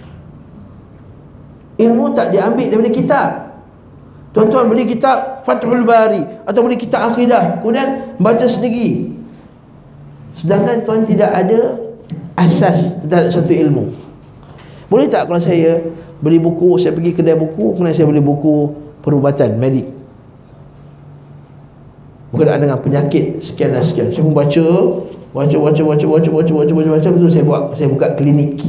Ilmu tak diambil daripada kitab. Tuan-tuan beli kitab Fathul Bari atau beli kitab akidah, kemudian baca sendiri, sedangkan tuan tidak ada asas terhadap satu ilmu. Boleh tak kalau saya beli buku, saya pergi kedai buku, kemudian saya beli buku perubatan medik berkenaan dengan penyakit sekian dan sekian, saya pun baca, baca, baca, baca, baca, baca, baca, baca, baca, betul saya buat, saya buka klinik.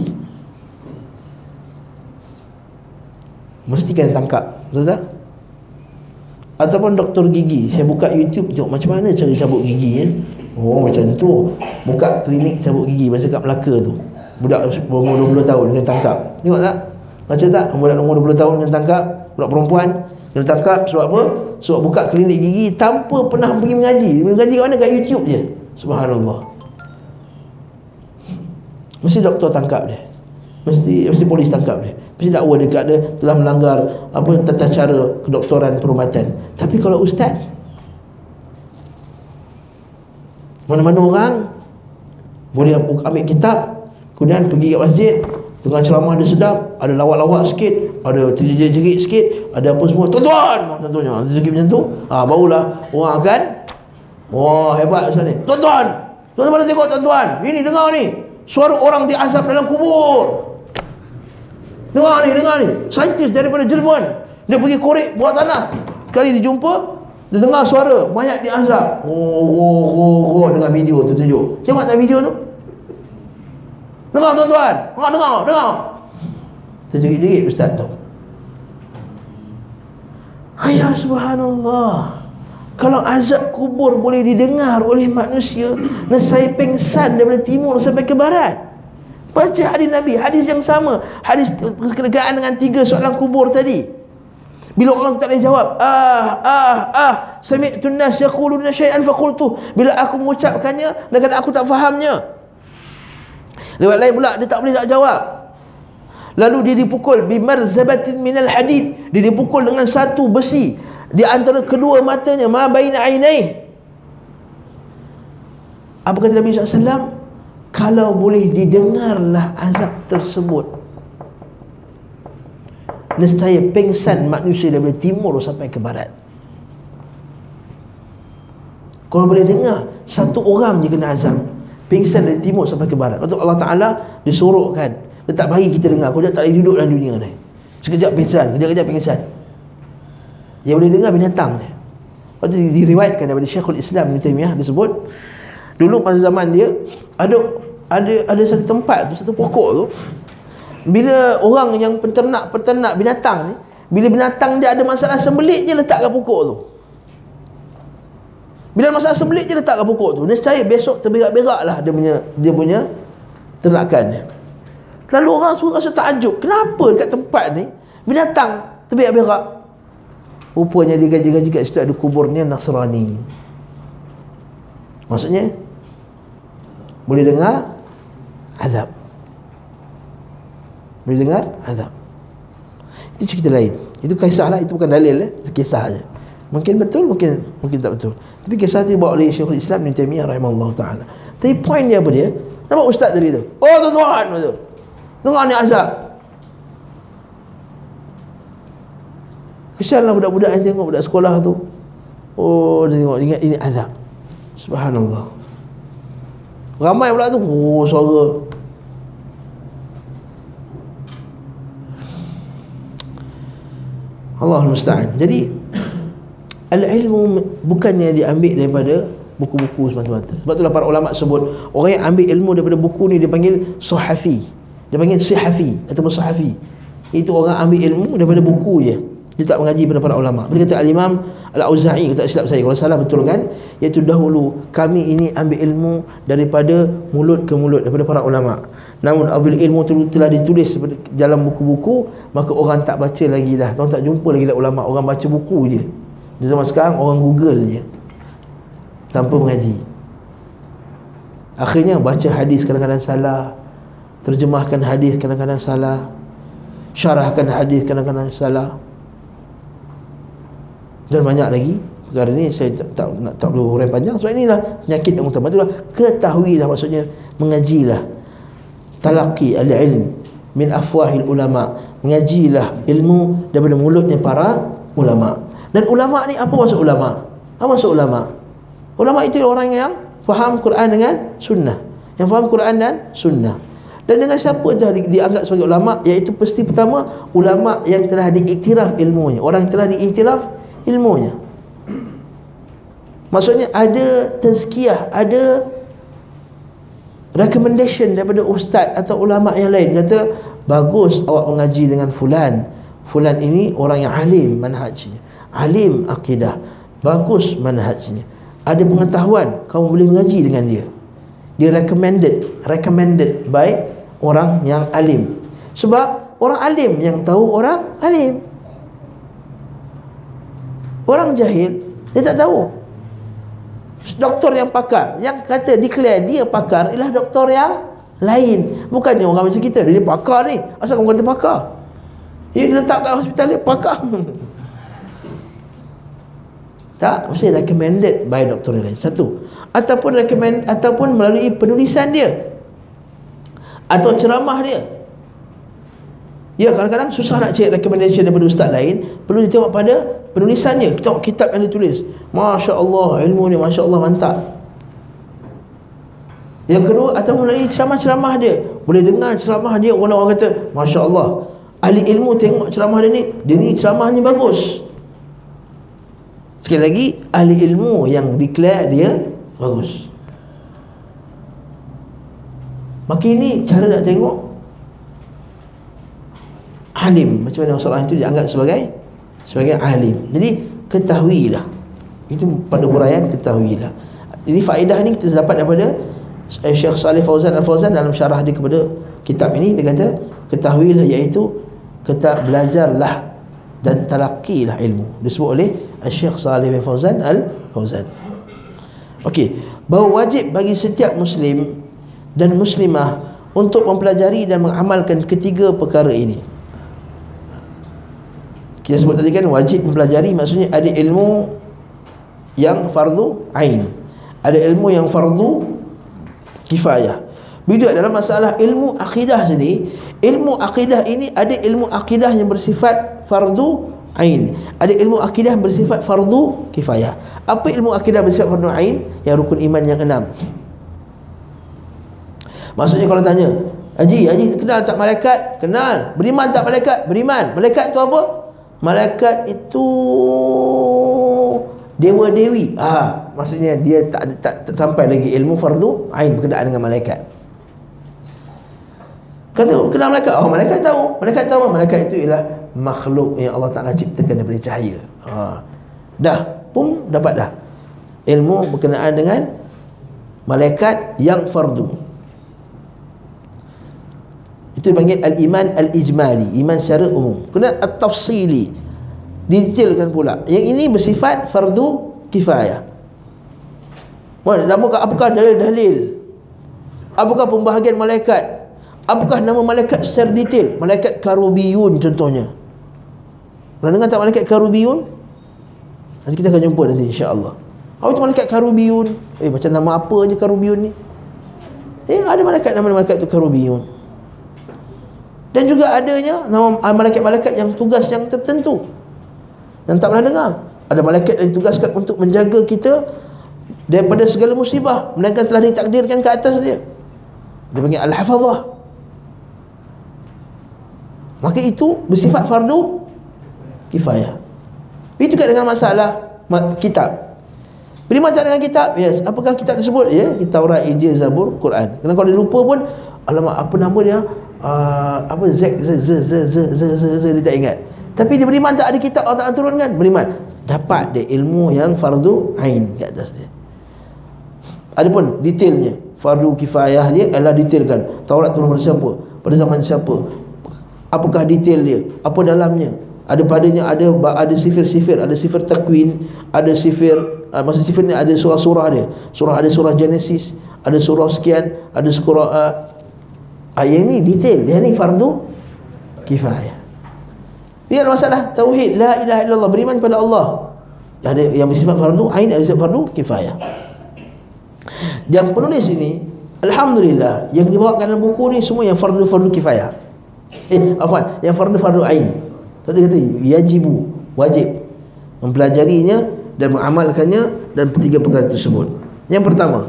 Mesti kena tangkap, betul tak? Ataupun doktor gigi, saya buka YouTube tengok macam mana cara cabut gigi, eh? Oh macam tu. Buka klinik cabut gigi masa kat Melaka tu, budak umur dua puluh tahun kena tangkap. Tengok tak? Baca tak? Budak umur dua puluh tahun kena tangkap, budak perempuan kena tangkap sebab apa? Sebab buka klinik gigi tanpa pernah pergi mengaji. Mengaji kat mana? Kat YouTube je. Subhanallah. Mesti doktor tangkap dia. Mesti mesti polis tangkap dia. Mesti dakwa dia kat dia telah melanggar apa tata cara kedoktoran perubatan. Tapi kalau ustaz, mana-mana orang boleh ambil kitab, kemudian pergi kat masjid, tengah ceramah dia sedap, ada lawak-lawak sikit, ada terjerit-jerit sikit, ada apa semua, tuan-tuan, contohnya terjerit macam tu, ha, barulah orang akan, wah hebat ustaz ni. Tuan-tuan, tuan-tuan tengok tuan-tuan, ini dengar ni, suara orang diazab dalam kubur. Dengar ni, dengar ni, saintis daripada Jerman, dia pergi korek bawah tanah, sekali dia jumpa, dia dengar suara mayat diazab. Oh, oh, oh, oh, dengar video tu tunjuk. Tengok tak video tu? Dengar tuan-tuan, ha, dengar, dengar. Terjerit-jerit ustaz tu. Ayah subhanallah. Kalau azab kubur boleh didengar oleh manusia, nescaya pengsan daripada timur sampai ke barat. Baca hadis Nabi, hadis yang sama, hadis berkenaan dengan tiga soalan kubur tadi. Bila orang tak boleh jawab, ah, ah, ah, sami'tun nas yaquluna syai'an faqultu. Bila aku mengucapkannya, dan aku tak fahamnya. Lewat lain pula, dia tak boleh nak jawab. Lalu dia dipukul bimarzabatin minal hadid, dia dipukul dengan satu besi di antara kedua matanya, ma baina ainai. Apa kata Nabi sallallahu alaihi wasallam? Kalau boleh didengarlah azab tersebut, nescaya pengsan manusia daripada timur sampai ke barat. Kalau boleh dengar, satu orang je kena azab, pingsan dari timur sampai ke barat. Lepas tu Allah Ta'ala disorokkan, dia tak bagi kita dengar. Kau tak boleh duduk dalam dunia ni, sekejap pingsan, kejap-kejap pingsan. Yang boleh dengar binatang ni. Lepas tu diriwayatkan daripada Syekhul Islam Ibn Taymiyah, disebut dulu pada zaman dia ada ada ada satu tempat tu, satu pokok tu, bila orang yang penternak-penternak binatang ni, bila binatang dia ada masalah sembelit je letak kat pokok tu. Bila masalah sembelit je letak kat pokok tu, nescaya besok terberak-berak lah dia punya dia punya ternakan dia. Lalu orang semua rasa takjub, kenapa dekat tempat ni binatang terberak-berak? Rupanya digaji-gaji kat situ ada kuburnya Nasrani. Maksudnya boleh dengar azab. Boleh dengar azab. Itu cerita lain. Itu kisah lah, itu bukan dalil lah. Itu kisah saja. Mungkin betul, mungkin mungkin tak betul. Tapi kisah itu dibawa oleh Syekhul Islam Ibn Taimiyah rahimahullah ta'ala. Tapi point dia apa dia? Nampak ustaz tadi tu? Oh tuan-tuan tu, dengar ni azab. Kesian lah budak-budak yang tengok, budak sekolah tu. Oh dia tengok, ingat ini azab. Subhanallah. Ramai pula tu, oh suara. Allahul musta'an. Jadi al-ilmu bukannya diambil daripada buku-buku semata-mata. Sebab itulah para ulama sebut orang yang ambil ilmu daripada buku ni dia panggil sahafi. Dia panggil sihafi ataupun sahafi. Itu orang ambil ilmu daripada buku je. Dia tak mengaji pada para ulama. Dia kata al-Imam Al-Auza'i, kalau tak silap saya, kalau salah betul kan, iaitu dahulu kami ini ambil ilmu daripada mulut ke mulut, daripada para ulama. Namun apabila ilmu itu telah ditulis dalam buku-buku, maka orang tak baca lagi dah. Orang tak jumpa lagi dah ulama, orang baca buku je. Di zaman sekarang orang Google je tanpa mengaji. Akhirnya baca hadis kadang-kadang salah, terjemahkan hadis kadang-kadang salah, syarahkan hadis kadang-kadang salah, dan banyak lagi perkara ni. Saya tak, tak nak tak perlu huraian panjang. Sebab inilah penyakit yang utama. Itulah ketahuilah, maksudnya mengajilah. Talaqi al-ilm min afwahil ulama, mengajilah ilmu daripada mulutnya para ulama. Dan ulama ni apa maksud ulama? Apa maksud ulama? Ulama itu orang yang faham Quran dengan sunnah, yang faham Quran dan sunnah. Dan dengan siapa dah di, dianggap sebagai ulama? Iaitu pasti pertama ulama yang telah diiktiraf ilmunya, orang yang telah diiktiraf ilmunya. Maksudnya ada tazkiyah, ada recommendation daripada ustaz atau ulama yang lain, kata bagus awak mengaji dengan fulan. Fulan ini orang yang alim manhajnya, alim akidah, bagus manhajnya, ada pengetahuan, kamu boleh mengaji dengan dia. Dia recommended, recommended by orang yang alim. Sebab orang alim yang tahu orang alim. Orang jahil, dia tak tahu. Doktor yang pakar, yang kata declare dia pakar, ialah doktor yang lain. Bukannya orang macam kita, dia pakar ni, asal kamu kata pakar? Dia letak kat hospital dia pakar. Tak, mesti recommended by doktor yang lain. Satu. Ataupun recommend, ataupun melalui penulisan dia atau ceramah dia. Ya, kadang-kadang susah nak cek recommendation daripada ustaz lain, perlu ditengok pada penulisannya. Kita tengok kitab yang ditulis, Masya Allah, ilmu ni Masya Allah mantap. Yang kedua, atau melalui ceramah-ceramah dia. Boleh dengar ceramah dia, orang-orang kata Masya Allah, ahli ilmu tengok ceramah dia ni, dia ni ceramahnya bagus. Sekali lagi, ahli ilmu yang declare dia bagus. Maka ini cara nak tengok alim, macam mana seorang itu dianggap sebagai sebagai alim. Jadi ketahuilah, itu pada huraian ketahuilah. Jadi faedah ni kita dapat daripada Syekh Saleh Fauzan Al-Fauzan dalam syarah dia kepada kitab ini. Dia kata ketahuilah, iaitu kata belajarlah dan talaqilah ilmu. Disebut oleh Syekh Saleh bin Fauzan Al-Fauzan. Okey, bahawa wajib bagi setiap muslim dan muslimah untuk mempelajari dan mengamalkan ketiga perkara ini. Kita sebut tadi kan wajib mempelajari, maksudnya ada ilmu yang fardu ain, ada ilmu yang fardu kifayah. Bila dalam masalah ilmu akidah sini, ilmu akidah ini ada ilmu akidah yang bersifat fardu ain, ada ilmu akidah yang bersifat fardu kifayah. Apa ilmu akidah bersifat fardu ain? Yang rukun iman yang enam. Maksudnya kalau tanya, Haji, Haji kenal tak malaikat? Kenal. Beriman tak malaikat? Beriman. Malaikat itu apa? Malaikat itu dewa-dewi. Ah, maksudnya dia tak, tak, tak sampai lagi ilmu fardu ain berkenaan dengan malaikat. Kata kenal malaikat? Oh, malaikat tahu. Malaikat tahu. Malaikat itu ialah makhluk yang Allah Ta'ala ciptakan daripada cahaya. Ha. Dah, pun dapat dah ilmu berkenaan dengan malaikat yang fardu. Itu dipanggil al-iman al-ijmali, iman secara umum. Kemudian at-tafsili, detailkan pula. Yang ini bersifat fardu kifayah. Apakah, apakah dalil-dalil? Apakah pembahagian malaikat? Apakah nama malaikat secara detail? Malaikat karubiyun contohnya. Pernah dengar tak malaikat karubiyun? Nanti kita akan jumpa nanti insya-Allah. Apa itu malaikat karubiyun? Eh macam nama apa je karubiyun ni? Eh ada malaikat nama malaikat itu karubiyun. Dan juga adanya nama malaikat-malaikat yang tugas yang tertentu. Yang tak pernah dengar. Ada malaikat yang ditugaskan untuk menjaga kita daripada segala musibah, melainkan telah ditakdirkan ke atas dia. Dia panggil Al-Hafazah. Maka itu bersifat fardu kifayah. Itu juga dengan masalah kitab. Beriman tak dengan kitab? Yes. Apakah kitab tersebut? Ya, Taurat, Injil, Zabur, Quran. Kerana kalau dia lupa pun, alamak apa nama dia? Uh, apa Z Z Z Z Z Z Z Z dia tak ingat. Tapi dia beriman tak ada kitab Allah Ta'ala turunkan? Beriman. Dapat dia ilmu yang fardu ain kat atas dia. Adapun detailnya, fardu kifayah dia adalah detailkan. Taurat turun pada siapa? Pada zaman siapa? Apakah detail dia? Apa dalamnya? Ada padanya ada ada sifir-sifir, ada sifir takwin, ada sifir uh, maksud sifir ni ada surah-surah dia. Surah ada surah Genesis, ada surah sekian, ada surah uh, ayat ni detail. Dia ni fardu kifayah. Dia masalah tauhid, la ilaha illallah, beriman kepada Allah. Ada yang bersifat fardu ain, ada bersifat fardu kifayah. Yang penulis ini, alhamdulillah, yang dibawakan dalam buku ni semua yang fardu-fardu kifayah. Eh, afwan, yang fardu-fardu ain. Dia kata yajibu, wajib mempelajarinya dan mengamalkannya dan tiga perkara tersebut. Yang pertama,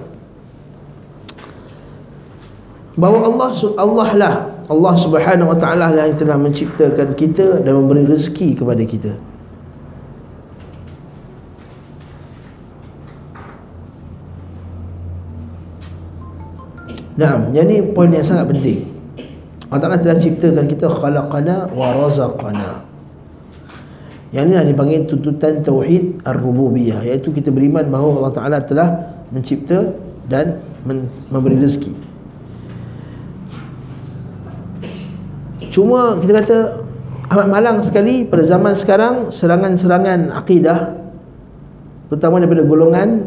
bahawa Allah Allah lah Allah Subhanahu wa taala lah yang telah menciptakan kita dan memberi rezeki kepada kita. Nah, yang ni poin yang sangat penting. Allah Ta'ala telah ciptakan kita, khalaqana wa razaqana. Yang ni lah dipanggil tuntutan tauhid ar-rububiyah, iaitu kita beriman bahawa Allah Ta'ala telah mencipta dan memberi rezeki. Cuma kita kata amat malang sekali pada zaman sekarang, serangan-serangan akidah, terutama daripada golongan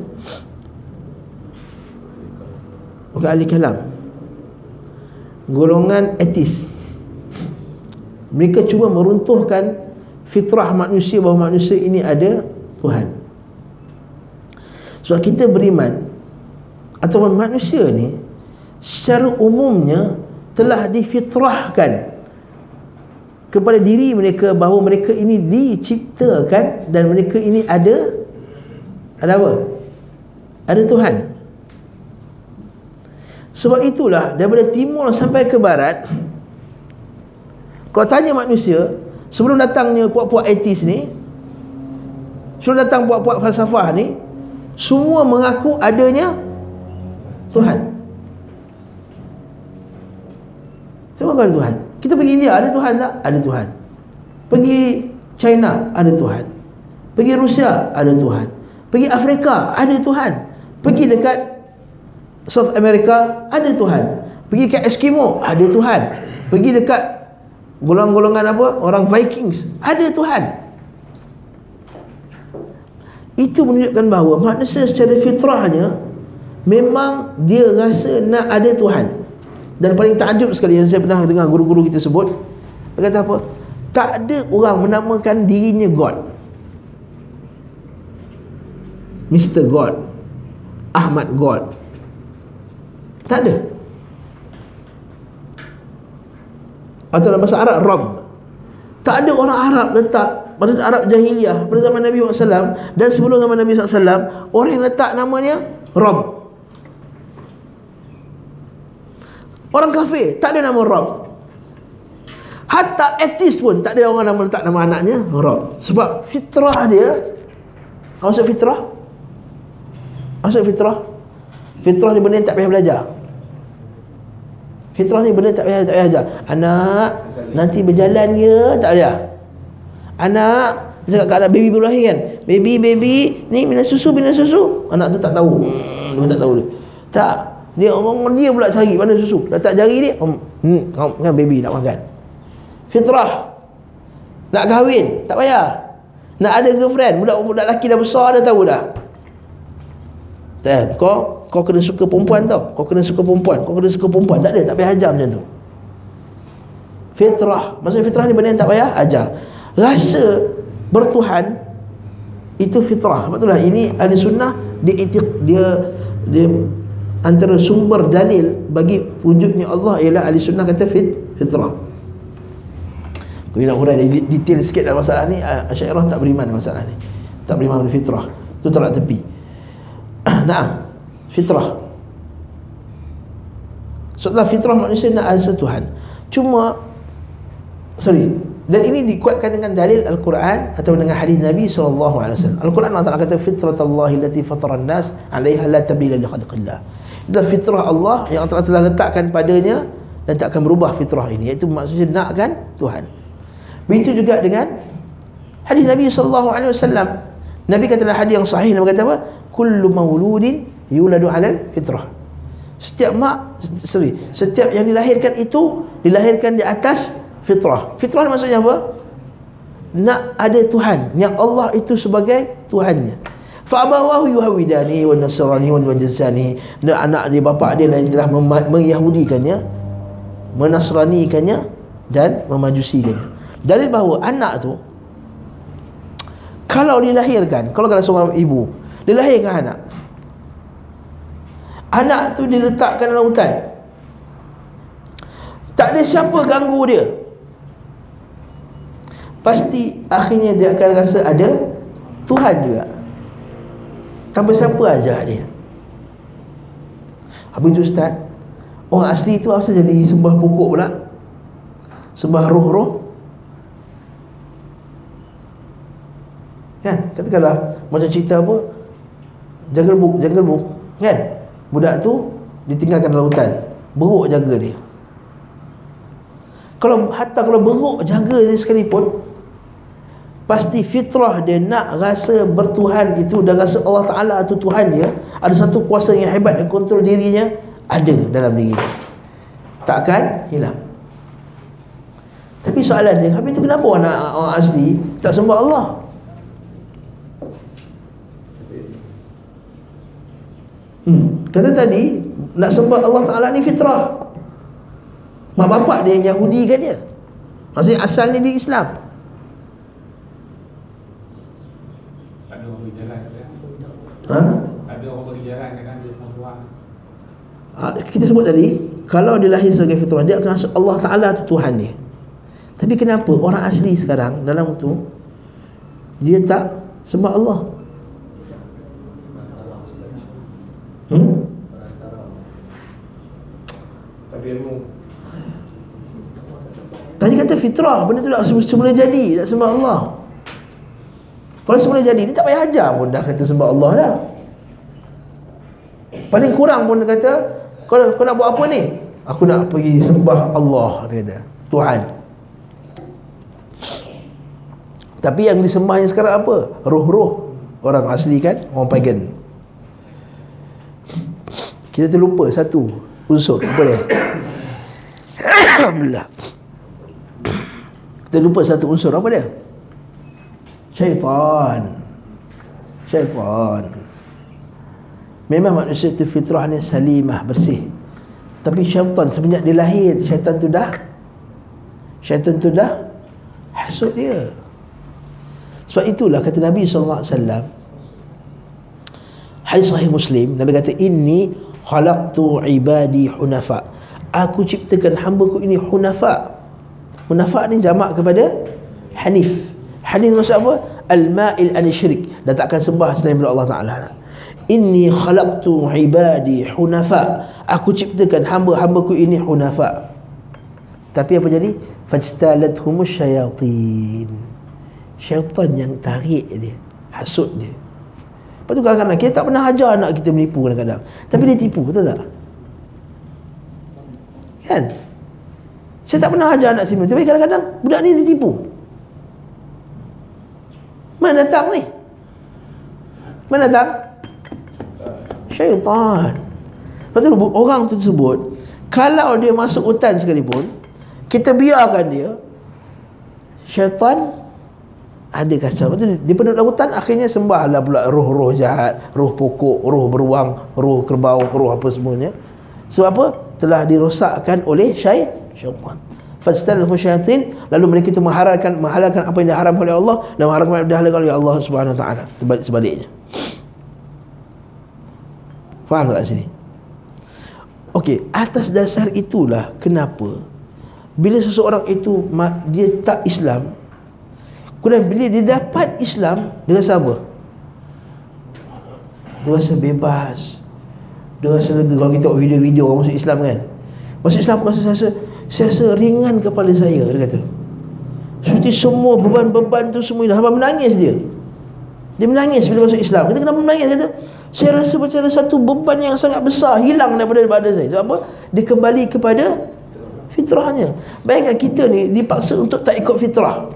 bukan ahli kalam, golongan etis. Mereka cuba meruntuhkan fitrah manusia bahawa manusia ini ada Tuhan. Sebab kita beriman atau manusia ni secara umumnya telah difitrahkan kepada diri mereka bahawa mereka ini diciptakan dan mereka ini ada ada apa? Ada Tuhan. Sebab itulah daripada timur sampai ke barat, kau tanya manusia, sebelum datangnya puak-puak etis ni, sebelum datang puak-puak falsafah ni, semua mengaku adanya Tuhan. Semua mengaku ada Tuhan. Kita pergi India, ada Tuhan tak? Ada Tuhan. Pergi China, ada Tuhan. Pergi Rusia, ada Tuhan. Pergi Afrika, ada Tuhan. Pergi dekat South America, ada Tuhan. Pergi dekat Eskimo, ada Tuhan. Pergi dekat golongan-golongan apa? Orang Vikings, ada Tuhan. Itu menunjukkan bahawa manusia secara fitrahnya memang dia rasa nak ada Tuhan. Dan paling takjub sekali yang saya pernah dengar guru-guru kita sebut, dia kata apa? Tak ada orang menamakan dirinya God, Mister God, Ahmad God. Tak ada. Atau dalam bahasa Arab, Rabb. Tak ada orang Arab letak, pada Arab jahiliyah, pada zaman Nabi Muhammad sallallahu alaihi wasallam dan sebelum zaman Nabi sallallahu alaihi wasallam, orang yang letak namanya Rabb. Orang kafir tak ada nama Rabb. Hatta etis pun tak ada orang nama letak nama anaknya Rabb. Sebab fitrah dia, maksud fitrah? Maksud fitrah? Fitrah ni benda yang tak payah belajar. Fitrah ni benda tak payah tak payah ajar. Anak nanti berjalan ya, tak ada. Anak dia cakap kat anak baby baru lahir kan, baby baby ni minum susu minum susu. Anak tu tak tahu. Hmm, dia tak tahu dia. Tak, dia orang dia pula cari mana susu. Letak jari dia. Hmm, kan baby nak makan. Fitrah. Nak kahwin, tak payah. Nak ada girlfriend, budak budak lelaki dah besar dah tahu dah. Tak, kau kau kena suka perempuan tau. Kau kena suka perempuan, kau kena suka perempuan. Tak ada, tak payah ajar macam tu. Fitrah, maksudnya fitrah ni benda yang tak payah ajar. Rasa bertuhan itu fitrah. Sebab itulah ini ahli sunnah dia dia dia antara sumber dalil bagi wujudnya Allah ialah ahli sunnah kata fit, fitrah. Kalau nak hurai detail sikit dalam masalah ni, Asy'ariyah tak beriman dalam masalah ni. Tak beriman dengan fitrah. Itu tolak tepi. Nah, fitrah. Setelah fitrah manusia nak ada Tuhan. Cuma sorry, dan ini dikuatkan dengan dalil Al-Quran atau dengan hadis Nabi sallallahu alaihi wasallam. Al-Quran Allah Taala kata fitratallahi allati fatara an-nas 'alaiha la tabdila li khalqillah. Itu fitrah Allah yang Allah telah letakkan padanya dan tak akan berubah fitrah ini, iaitu maksudnya nakkan Tuhan. Begitu juga dengan hadis Nabi sallallahu alaihi wasallam. Nabi kata dalam hadis yang sahih, Nabi kata apa? Kullu mauludin yuladu 'alal fitrah. Setiap mak sorry, setiap yang dilahirkan itu dilahirkan di atas fitrah. Fitrah maksudnya apa? Nak ada Tuhan, yang Allah itu sebagai Tuhannya. Fa abawahu yuhawidani wa nasrani wa wajsani. Dan anak dia, bapa dia lain telah mengyahudikannya, menasranikannya dan memajusikannya. Dalil bahawa anak tu kalau dilahirkan, kalau kalau seorang ibu dilahirkan anak, anak tu diletakkan dalam hutan, tak ada siapa ganggu dia, pasti akhirnya dia akan rasa ada Tuhan juga, tanpa siapa ajar dia. Habis tu Ustaz, orang asli tu apa jadi sembah pokok pula, sembah roh-roh kan? Katakanlah macam cerita apa, Jungle Book, Jungle Book kan, budak tu ditinggalkan dalam hutan, beruk jaga dia. Kalau hatta kalau beruk jaga dia sekalipun, pasti fitrah dia nak rasa bertuhan itu dan rasa Allah Ta'ala itu Tuhan dia, ada satu kuasa yang hebat yang kontrol dirinya, ada dalam diri dia, takkan hilang. Tapi soalan dia, habis tu kenapa orang, orang asli tak sembah Allah? Hmm. Kata tadi nak sembah Allah Ta'ala ni fitrah. Mak bapak dia yang Yahudi kan dia, maksudnya asalnya di Islam. Ada orang berjalan kan? Ha? Ada orang berjalan kan dia semua Tuhan. Ha, kita sebut tadi, kalau dia lahir sebagai fitrah, dia akan rasa Allah Ta'ala tu Tuhan dia. Tapi kenapa orang asli sekarang dalam tu dia tak sembah Allah? Hmm? Tapi ilmu. Tadi kata fitrah, benda tu tak semula jadi, tak sembah Allah. Kalau semula jadi, dia tak payah ajar pun dah kata sembah Allah dah. Paling kurang pun dia kata, kau, kau nak buat apa ni? Aku nak pergi sembah Allah, dia kata, Tuhan. Tapi yang disembahnya sekarang apa? Roh-roh orang asli kan, orang pagan. Kita terlupa satu unsur, apa dia? Alhamdulillah. Kita lupa satu unsur, apa dia? Syaitan. Syaitan. Memang manusia itu fitrahnya salimah, bersih. Tapi syaitan semenjak dia lahir, syaitan tu dah Syaitan tu dah hasut dia. Sebab itulah kata Nabi sallallahu alaihi wasallam, hadis sahih Muslim, Nabi kata, inni khalaqtu ibadi hunafa. Aku ciptakan hamba-Ku ini hunafa. Hunafa ni jamak kepada hanif. Hanif maksud apa? Al-ma'il an-syirik, dan takkan sembah selain daripada Allah Ta'ala. Inni khalaqtu ibadi hunafa. Aku ciptakan hamba-hamba-Ku ini hunafa. Tapi apa jadi? Fajtalathumus syayatin. Syaitan yang tarik dia, hasut dia. Lepas tu kadang-kadang kita tak pernah ajar anak kita menipu kadang-kadang, tapi dia tipu, betul tak? Kan? Saya tak pernah ajar anak saya menipu, tapi kadang-kadang budak ni dia tipu. Mana datang ni? Mana datang? Syaitan. Lepas tu orang tu tersebut, kalau dia masuk hutan sekalipun, kita biarkan dia, syaitan ada kacau. Lepas tu dia penduduk dalam hutan akhirnya sembahlah pula roh-roh jahat, roh pokok, roh beruang, roh kerbau, roh apa semuanya. Sebab apa? Telah dirosakkan oleh syai- syaitan. Fastalahu syaitin, lalu mereka itu menghalalkan menghalalkan apa yang diharamkan oleh Allah dan mengharamkan apa yang dihalalkan oleh Allah Subhanahu wa taala. Terbalik sebaliknya. Faham tak kat sini? Okey, atas dasar itulah kenapa bila seseorang itu dia tak Islam, kemudian bila dia dapat Islam, dia rasa apa? Dia rasa bebas, dia rasa lega. Kalau kita tengok video-video orang masuk Islam kan, masuk Islam rasa, rasa saya rasa ringan kepala saya, dia kata. Seperti semua beban-beban tu semua dah. Sampai menangis dia. Dia menangis bila masuk Islam. Kita kenapa menangis? Dia kata, saya rasa macam ada satu beban yang sangat besar hilang daripada badan saya. Sebab apa? Dia kembali kepada fitrahnya. Bayangkan kita ni dipaksa untuk tak ikut fitrah.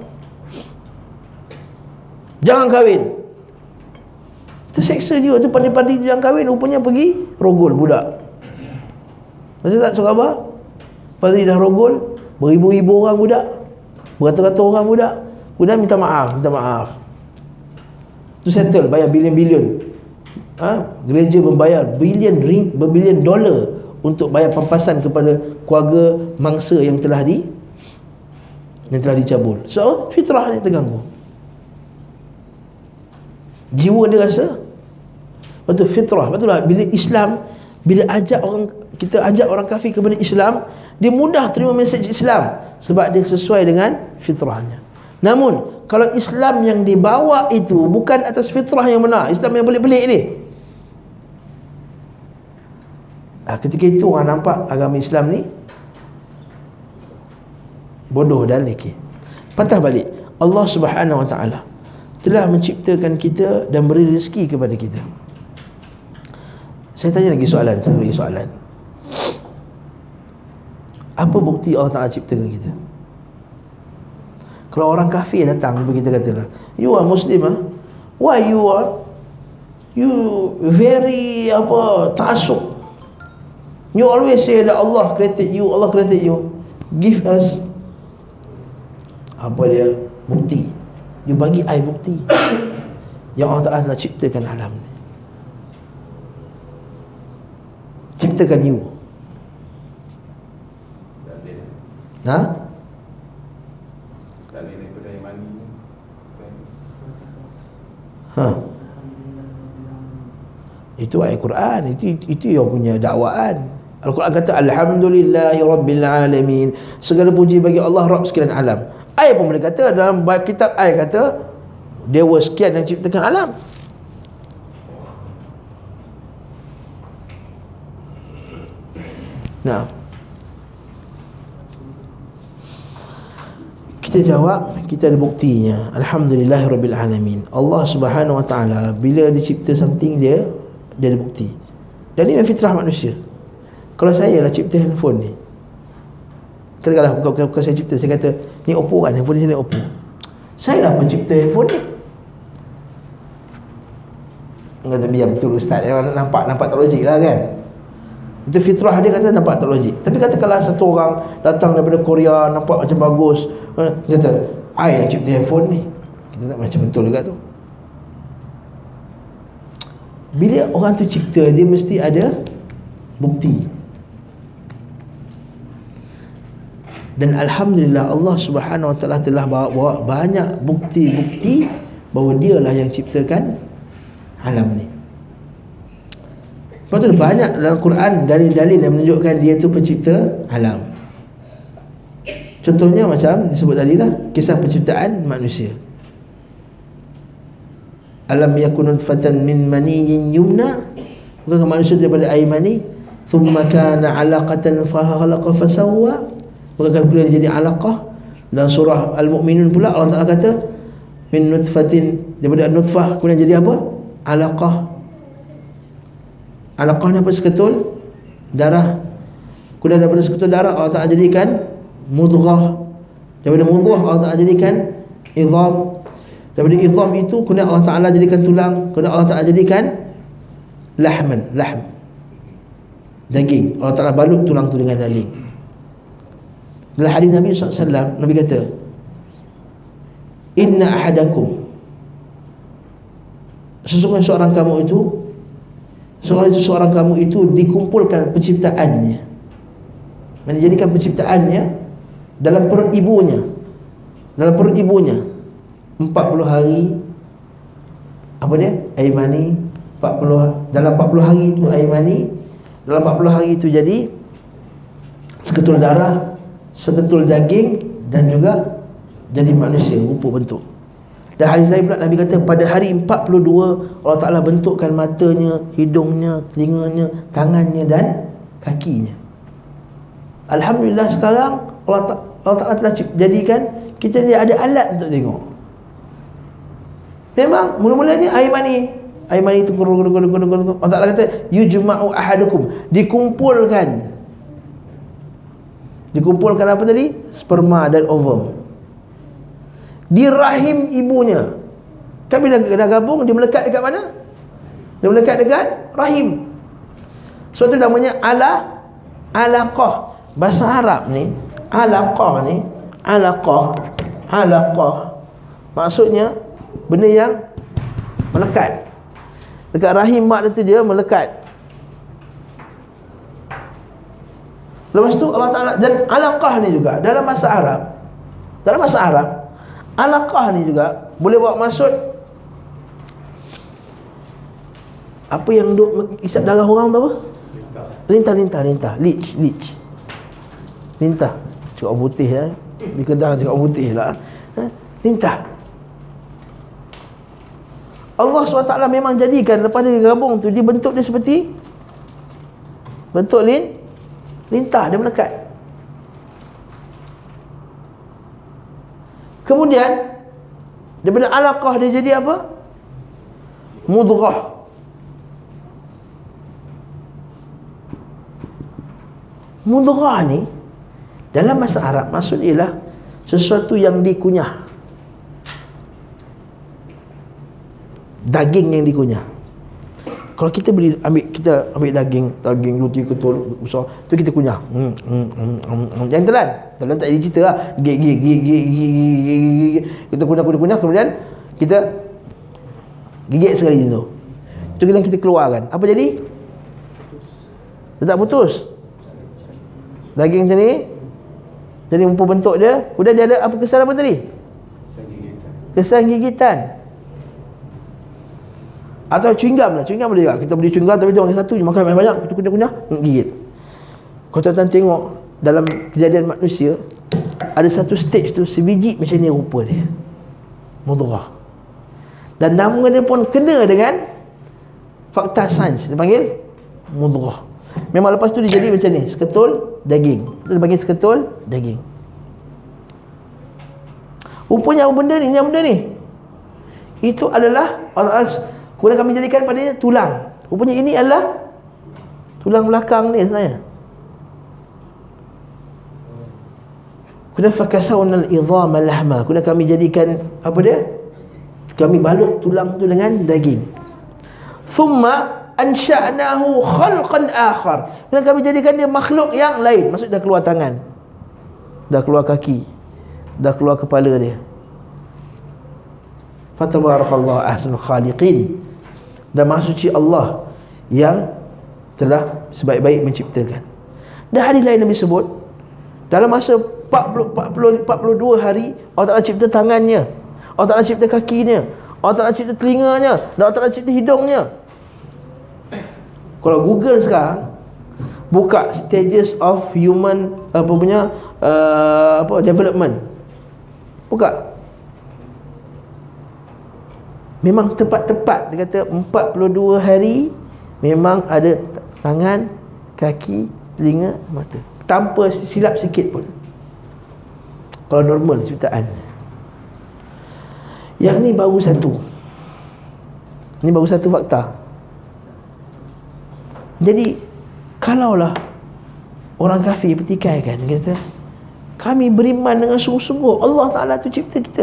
Jangan kahwin. Terseksa juga tu, padi-padi tu jangan kahwin, rupanya pergi rogol budak. Masa tak suruh khabar? Padi dah rogol, beribu-ribu orang budak, beratus-ratus orang budak. Kemudian minta maaf, minta maaf. Tu settle, bayar bilion-bilion. Ha? Gereja membayar bilion ring, berbilion dolar untuk bayar pampasan kepada keluarga mangsa yang telah di yang telah dicabul. So, fitrah ni terganggu. Jiwa dia rasa. Lepas tu fitrah. Betul tak? Bila Islam, bila ajak orang, kita ajak orang kafir kepada Islam, dia mudah terima mesej Islam sebab dia sesuai dengan fitrahnya. Namun kalau Islam yang dibawa itu bukan atas fitrah yang benar, Islam yang pelik-pelik ni, ha, ketika itu orang nampak agama Islam ni bodoh dan lekeh. Patah balik, Allah Subhanahu wa taala telah menciptakan kita dan beri rezeki kepada kita. Saya tanya lagi soalan, saya bagi soalan. Apa bukti Allah Ta'ala ciptakan kita? Kalau orang kafir datang, kita katalah, you are Muslim, ah? Why you are you very apa ta'assub? You always say that Allah created you, Allah created you. Give us apa dia? Bukti. You bagi I bukti yang Allah Ta'ala telah ciptakan alam ni, ciptakan you. Ha? Ha. Itu ayat Quran, itu itu yang punya dakwaan. Al-Quran kata alhamdulillahirabbil alamin. Segala puji bagi Allah Rabb sekalian alam. Ayat pun boleh kata dalam kitab ayat kata dewa sekian yang ciptakan alam. Nah, kita jawab, kita ada buktinya. Alhamdulillahirabbil alamin. Allah Subhanahu wa taala bila dia cipta something, dia dia ada bukti. Dan ini fitrah manusia. Kalau saya lah cipta handphone ni, katakanlah bukan, bukan, bukan saya cipta, saya kata ni Oppo kan, handphone ni sini Oppo, saya lah pencipta handphone ni. Kata biar betul ustaz, nampak nampak tak logik lah kan. Itu fitrah dia, kata nampak tak logik. Tapi katakanlah satu orang datang daripada Korea, nampak macam bagus, dia kata I yang cipta handphone ni, kita tak macam betul juga tu. Bila orang tu cipta, dia mesti ada bukti. Dan alhamdulillah Allah Subhanahu wa taala telah bawa banyak bukti-bukti bahawa dialah yang ciptakan alam ni. Lepas tu banyak dalam Quran dalil-dalil yang menunjukkan dia tu pencipta alam. Contohnya macam disebut tadi lah, kisah penciptaan manusia. Alam yakun nutfatan min maniyyin yumna, bukan manusia daripada air mani, thumma kana 'alaqatan fa khalaqa fa sawwa, bukan kemudian jadi 'alaqah. Dan surah Al-Mu'minun pula Allah Taala kata min nutfatin, daripada nutfah kemudian jadi apa? 'Alaqah. 'Alaqah ni apa? Seketul darah. Kemudian daripada seketul darah Allah Taala jadikan mudghah. Daripada mudghah Allah Taala jadikan idham. Daripada idham itu kemudian Allah Taala jadikan tulang. Kemudian Allah Taala jadikan lahman, lahm, daging. Allah Taala balut tulang tu dengan daging. Dalam hadis Nabi sallallahu alaihi wasallam, Nabi kata inna ahadakum, sesungguhnya seorang kamu itu seorang itu seorang kamu itu dikumpulkan penciptaannya, menjadikan penciptaannya dalam perut ibunya, dalam perut ibunya empat puluh hari, apa dia, air mani, empat puluh, dalam empat puluh hari itu air mani, dalam empat puluh hari itu jadi seketul darah, seketul daging, dan juga jadi manusia rupa bentuk. Dan hadis lain pula Nabi kata pada hari empat puluh dua Allah Ta'ala bentukkan matanya, hidungnya, telinganya, tangannya dan kakinya. Alhamdulillah sekarang Allah, Ta- Allah Ta'ala telah jadikan kita ni ada alat untuk tengok. Memang mula-mulanya air mani, air mani itu kurung kurung kurung kurung. Allah Ta'ala kata yujma'u ahadukum, dikumpulkan. Dikumpulkan apa tadi? Sperma dan ovum di rahim ibunya. Kami dah, dah gabung, dia melekat dekat mana? Dia melekat dekat rahim. Sebab tu namanya ala alaqah. Bahasa Arab ni alaqah ni, alaqah, alaqah maksudnya benda yang melekat dekat rahim mak dia tu, dia melekat. Lepas tu Allah Ta'ala, dan alaqah ni juga dalam bahasa Arab, dalam bahasa Arab alaqah ni juga boleh bawa maksud apa yang duk isap darah orang tu apa? Lintah, lintah, lintah, leech, leech, lintah. Cakap putih ya, di Kedah cakap putih lah, ha? Lintah. Allah subhanahu wa taala memang jadikan lepas dia gabung tu, dia bentuk dia seperti bentuk lin lintah, dia melekat. Kemudian daripada alaqah dia jadi apa? Mudghah. Mudghah ni dalam bahasa Arab maksud ialah sesuatu yang dikunyah, daging yang dikunyah. Kalau kita beli, ambil, kita ambil daging, daging roti ketul besar, tu kita kunyah. Hmm, hmm, hmm, hmm, hmm. Jangan telan. Telan tak ada cerita lah. Gigit, gigit, gigit, gigit, gigit. Kita kunyah, kunyah, kunyah, kemudian kita gigit sekali tu. Tu yang kita keluarkan. Apa jadi? Dia tak putus. Daging macam ni, jadi rupa bentuk dia. Kemudian dia ada apa, kesan apa tadi? Kesan gigitan. Kesan gigitan. Atau chewing gum lah, chewing gum boleh juga. Kita beli chewing gum tapi kita makan satu je, makan banyak-banyak, kita kunyah-kunyah, gigit. Kalau tuan-tuan tengok dalam kejadian manusia, ada satu stage tu sebiji macam ni rupa dia, mudghah. Dan nama dia pun kena dengan fakta sains, dia panggil mudghah. Memang lepas tu dia jadi macam ni, seketul daging. Dia panggil seketul daging. Rupanya apa benda ni, yang benda ni, itu adalah Allah. Kemudian kami jadikan padanya tulang. Rupanya ini adalah tulang belakang ni sebenarnya. Kemudian fakasawna al-idhama lahma. Kemudian kami jadikan apa dia? Kami balut tulang tu dengan daging. Thumma ansha'nahu khalqan akhar. Kemudian kami jadikan dia makhluk yang lain. Maksud dah keluar tangan, dah keluar kaki, dah keluar kepala dia. Fatabarakallahu ahsanul khaliqin. Dan maha suci Allah yang telah sebaik-baik menciptakan. Dan hadis lain Nabi sebut, dalam masa empat puluh, empat puluh, empat puluh dua hari Allah Ta'ala cipta tangannya, Allah Ta'ala cipta kakinya, Allah Ta'ala cipta telinganya, dan Allah Ta'ala cipta hidungnya. Kalau Google sekarang buka stages of human apa punya uh, apa development, buka, memang tepat-tepat dia kata empat puluh dua hari memang ada tangan, kaki, telinga, mata, tanpa silap sikit pun. Kalau normal ciptaan. Yang ni baru satu. Ni baru satu fakta. Jadi kalaulah orang kafir pertikaikan, kata kami beriman dengan sungguh-sungguh Allah Ta'ala tu cipta kita.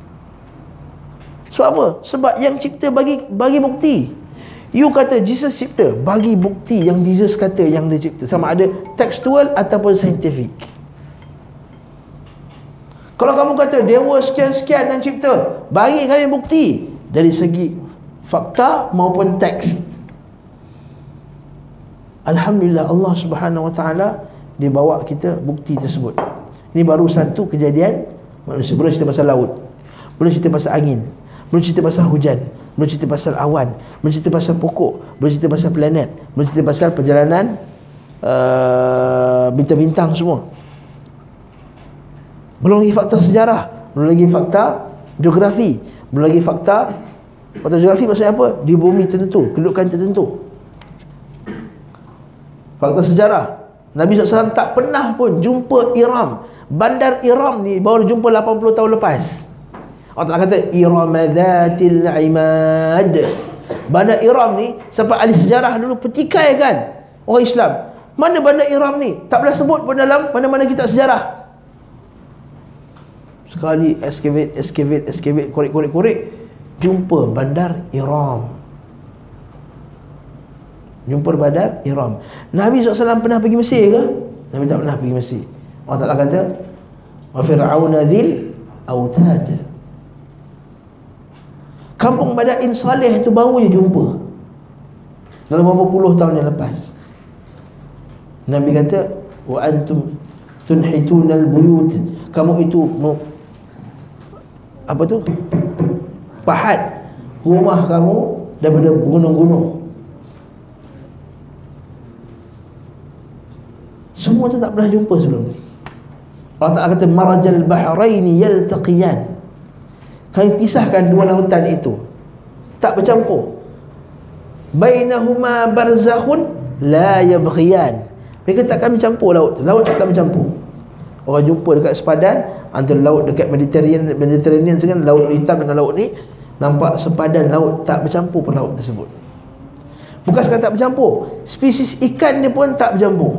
Sebab apa? Sebab yang cipta bagi bagi bukti. You kata Jesus cipta, bagi bukti yang Jesus kata yang dia cipta, sama ada tekstual ataupun saintifik. Kalau kamu kata dewa sekian-sekian yang cipta, bagi kami bukti dari segi fakta maupun teks. Alhamdulillah, Allah Subhanahu Wa Taala dia bawa kita bukti tersebut. Ini baru satu kejadian manusia. Belum cerita pasal laut, belum cerita pasal angin, belum cerita pasal hujan, belum cerita pasal awan, belum cerita pasal pokok, belum cerita pasal planet, belum cerita pasal perjalanan uh, bintang-bintang semua. Belum lagi fakta sejarah, belum lagi fakta geografi, belum lagi fakta fakta geografi maksudnya apa? Di bumi tertentu, kedudukan tertentu. Fakta sejarah, Nabi sallallahu alaihi wasallam tak pernah pun jumpa Iram. Bandar Iram ni baru jumpa lapan puluh tahun lepas. Allah Ta'ala kata Iramadzatil Imad. Bandar Iram ni sampai ahli sejarah dulu petikai kan orang Islam. Mana bandar Iram ni? Tak pernah sebut pun dalam mana-mana kitab sejarah. Sekali excavate, excavate, excavate, korek-korek-korek, jumpa bandar Iram. Jumpa bandar Iram. Nabi sallallahu alaihi wasallam pernah pergi Mesir ke? Nabi tak pernah pergi Mesir. Allah Ta'ala kata wa fir'auna dzil autad. Kampung Madain Saleh itu baru je jumpa dalam beberapa puluh tahun yang lepas. Nabi kata wa antum tunhitunal buyut, kamu itu apa tu pahat rumah kamu daripada gunung-gunung. Semua tu tak pernah jumpa sebelum ni. Allah Ta'ala kata marajal bahraini yaltaqiyan, kami pisahkan dua lautan itu, tak bercampur. Bainahuma barzakhun la yabghiyan, mereka tak kami campur laut, laut tak kami campur. Orang jumpa dekat sepadan antara laut dekat Mediterranean Mediterranean dengan laut hitam dengan laut ni, nampak sepadan laut, tak bercampur pun laut tersebut. Bukan sekadar tak bercampur, spesies ikan dia pun tak bercampur.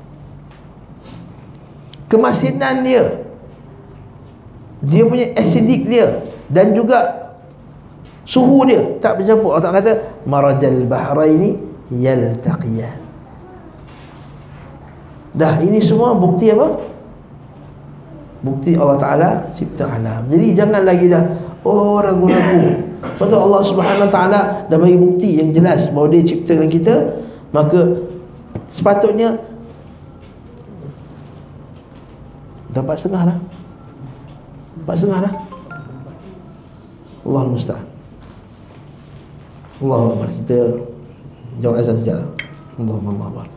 Kemasinan dia, dia punya acidic dia, dan juga suhu dia tak bercampur. Allah Ta'ala kata marajal bahraini yaltaqiyan. Dah, ini semua bukti apa? Bukti Allah Ta'ala cipta alam. Jadi jangan lagi dah oh ragu-ragu. Betul, Allah Subhanahu Wa Ta'ala dah bagi bukti yang jelas bahawa dia ciptakan kita, maka sepatutnya dah empat setengah dah empat setengah dah Allahul Musta'an. Allahu Akbar. Kita jawab azan sekejap lah. Allahu Akbar.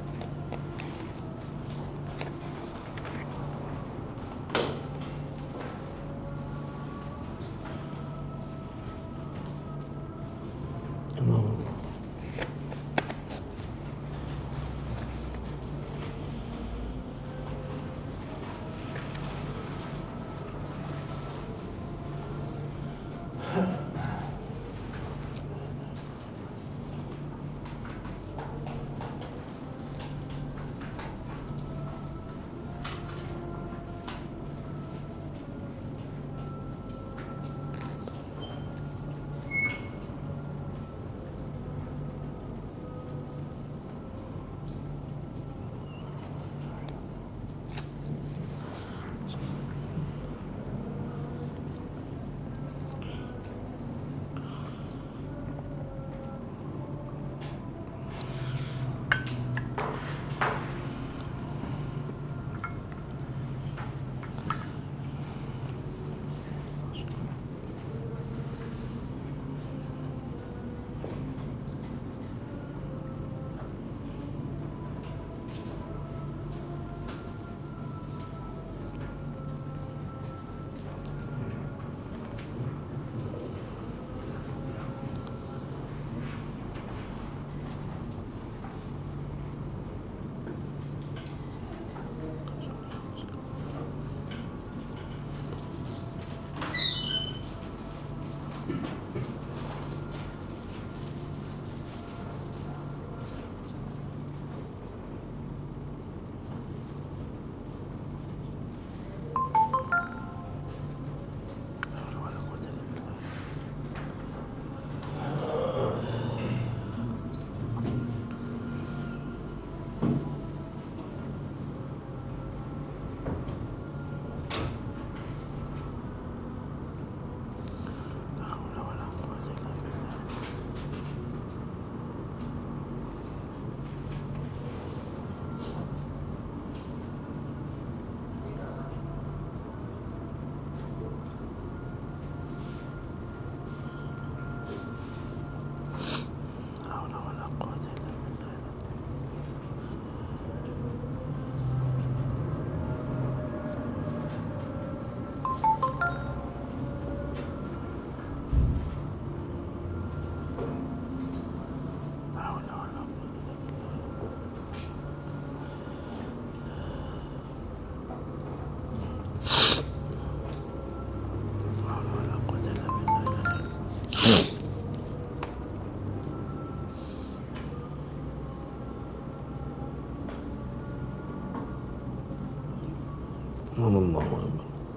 Allah Allah.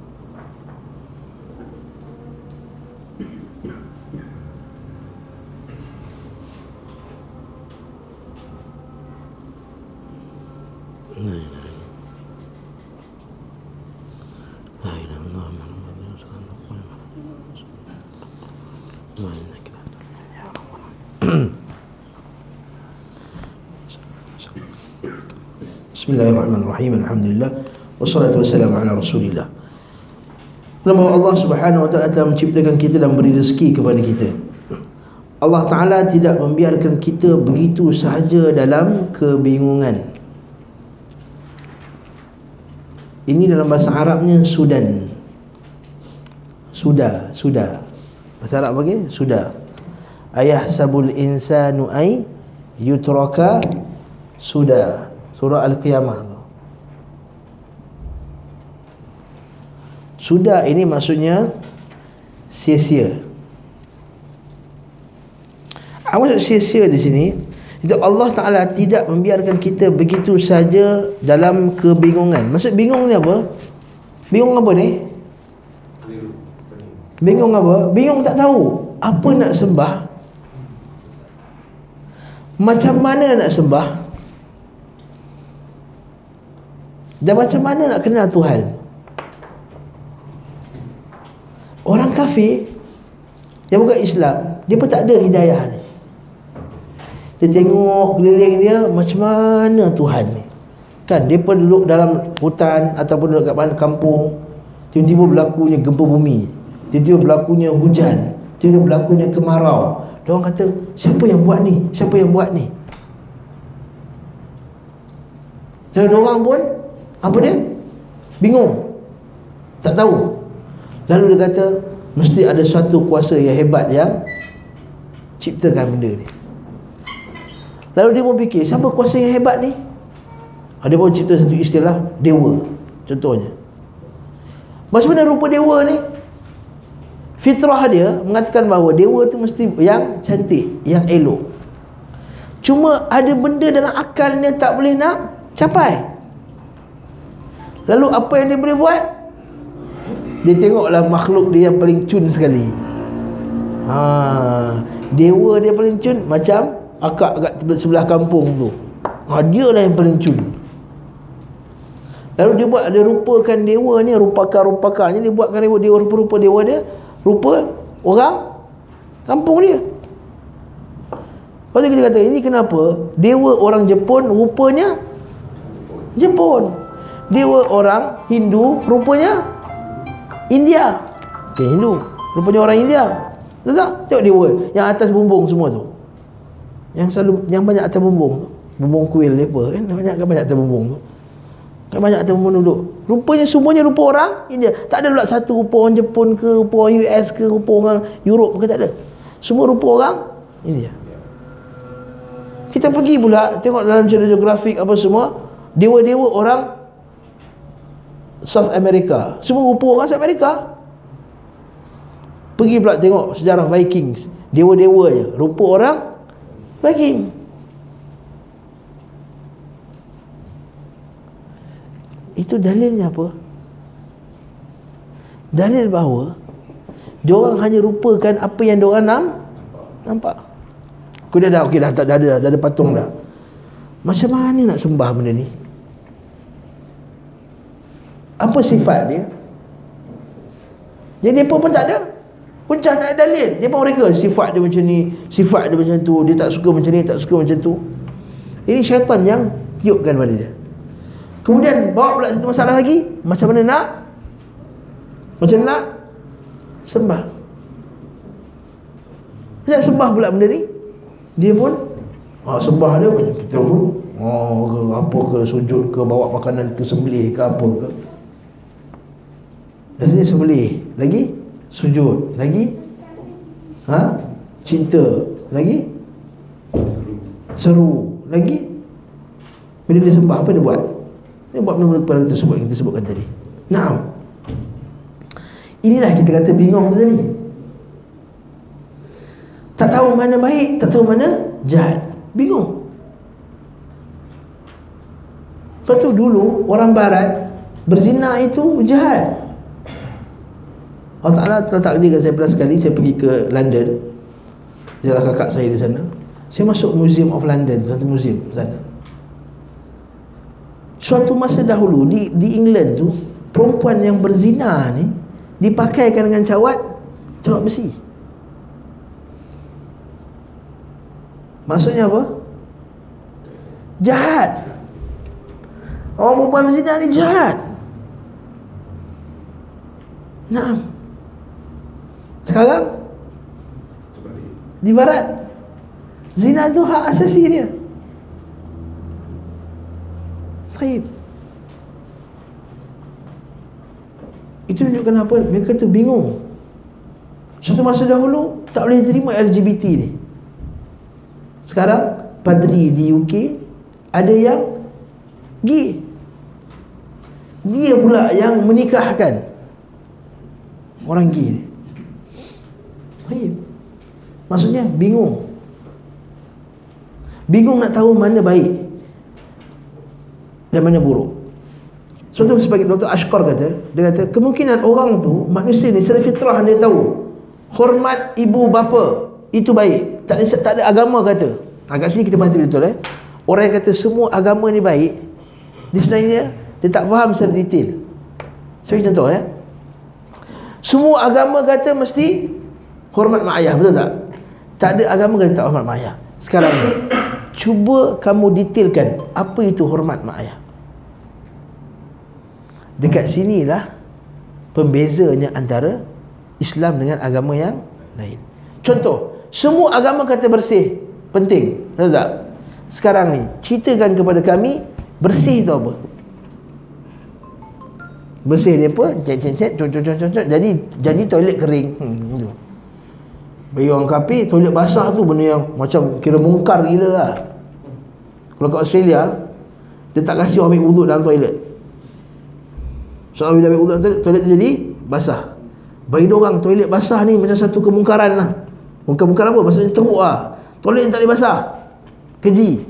La ilaha La ilaha illallah Muhammadur Rasulullah. La ilaha ya Rabbana. Bismillahirrahmanirrahim. Alhamdulillah wassalatu wassalamu ala Rasulillah. Nama Allah Subhanahu wa taala telah menciptakan kita dan beri rezeki kepada kita. Allah Taala tidak membiarkan kita begitu sahaja dalam kebingungan. Ini dalam bahasa Arabnya sudan. Sudah, sudah. Bahasa Arab bagi sudah. Ayah sabul insanu ay yutraka sudah. Surah Al-Qiyamah tu. Sudah ini maksudnya sia-sia. Apa maksud sia-sia di sini? Itu Allah Ta'ala tidak membiarkan kita begitu saja dalam kebingungan. Maksud bingung ni apa? Bingung apa ni? Bingung apa? Bingung tak tahu apa nak sembah, macam mana nak sembah, dan macam mana nak kenal Tuhan. Orang kafir yang bukan Islam, dia pun tak ada hidayah ni. Dia tengok keliling dia, macam mana Tuhan ni. Kan, dia pun duduk dalam hutan ataupun duduk kat mana kampung, tiba-tiba berlakunya gempa bumi, tiba-tiba berlakunya hujan, tiba-tiba berlakunya kemarau. Dia orang kata, siapa yang buat ni? Siapa yang buat ni? Lalu dia orang pun, apa dia? Bingung, tak tahu. Lalu dia kata, mesti ada suatu kuasa yang hebat yang ciptakan benda ni. Lalu dia pun fikir, siapa kuasa yang hebat ni? Dia pun cipta satu istilah, dewa, contohnya. Macam mana rupa dewa ni? Fitrah dia mengatakan bahawa dewa tu mesti yang cantik, yang elok. Cuma ada benda dalam akal dia tak boleh nak capai. Lalu apa yang dia boleh buat? Dia tengoklah makhluk dia yang paling cun sekali. ha, Dewa dia paling cun, macam akak kat sebelah kampung tu. ha, Dia lah yang paling cun. Lalu dia buat, dia rupakan dewa ni, rupakan-rupakannya, dia buatkan dewa, dewa rupa-rupa dewa dia, rupa orang kampung dia. Lepas tu kita kata, ini kenapa dewa orang Jepun rupanya Jepun, dewa orang Hindu rupanya India. Okay, Hindu rupanya orang India. Betul tak? Tengok dewa yang atas bumbung semua tu, yang selalu, yang banyak atas bumbung tu, bumbung kuil mereka kan, banyak kan, banyak atas bumbung tu kan, banyak atas bumbung duduk. Rupanya semuanya rupa orang India. Tak ada pula satu rupa orang Jepun ke, rupa orang U S ke, rupa orang Europe ke, tak ada. Semua rupa orang India. Kita pergi pula tengok dalam National Geographic apa semua, dewa-dewa orang South America, semua rupa orang South America. Pergi pula tengok sejarah Vikings, dewa-dewa je rupa orang Viking. Itu dalilnya apa? Dalil bahawa diorang hanya rupakan apa yang diorang nam, nampak. Kau dah dah okey dah, dah, dah, dah, dah ada patung dah. Macam mana nak sembah benda ni? Apa sifat dia? Jadi apa pun tak ada. Hujah tak ada dalil. Dia pun mereka, sifat dia macam ni, sifat dia macam tu, dia tak suka macam ni, tak suka macam tu. Ini syaitan yang tiupkan pada dia. Kemudian bawa pula satu masalah lagi, macam mana nak Macam mana nak sembah. Dia sembah pula benda ni, dia pun ah, sembah dia macam kita pun oh, ke, apa ke, sujud ke, bawa makanan ke, sembelih ke, apa ke. Biasanya sembelih, lagi sujud, lagi ha? cinta, lagi seru, lagi bila dia sembah apa dia buat? Dia buat benda-benda tersebut yang kita sebutkan tadi. Nah, inilah kita kata bingung tadi. Tak tahu mana baik, tak tahu mana jahat, bingung. Lepas tu dulu orang barat Berzina itu jahat. Allah Ta'ala telah takdirkan saya pernah sekali saya pergi ke London, ziarah kakak saya di sana. Saya masuk Museum of London, satu museum sana. Suatu masa dahulu di di England tu, perempuan yang berzina ni dipakaikan dengan cawat cawat besi. Maksudnya apa? Jahat. Orang perempuan berzina ni jahat. Nah, sekarang di barat zina tu hak asasi dia. Taib. Itu menunjukkan apa? Mereka tu bingung. Suatu masa dahulu tak boleh terima L G B T ni. Sekarang padri di U K ada yang gay. Dia pula yang menikahkan orang gay ni. Taib. Maksudnya bingung. Bingung nak tahu mana baik dan mana buruk. Suatu sebagai Doktor Ashkar kata, dia kata kemungkinan orang tu, manusia ni secara fitrah dia tahu hormat ibu bapa itu baik. Tak ada, tak ada agama kata. Ha, kat sini kita pahami betul eh. Orang yang kata semua agama ni baik, dia sebenarnya dia tak faham secara detail. Saya bagi contoh eh. Semua agama kata mesti hormat mak ayah, betul tak? Tak ada agama kata tak hormat mak ayah. Sekarang ni, cuba kamu detailkan apa itu hormat mak ayah. Dekat sinilah pembezanya antara Islam dengan agama yang lain. Contoh, semua agama kata bersih penting, betul tak? Sekarang ni, ceritakan kepada kami bersih tu apa? Bersih dia apa? Cek-cek-cek, cocok-cocok, jadi jadi toilet kering. Hmm, tu. Bagi orang kafir, toilet basah tu benda yang macam kira mungkar gila lah. Kalau kat Australia, dia tak kasih orang ambil wuduk dalam toilet. So bila ambil wuduk dalam toilet, toilet tu jadi basah. Bagi orang toilet basah ni macam satu kemungkaran lah. Mungkar-mungkar apa? Maksudnya teruk lah. Toilet yang tak boleh basah, keji.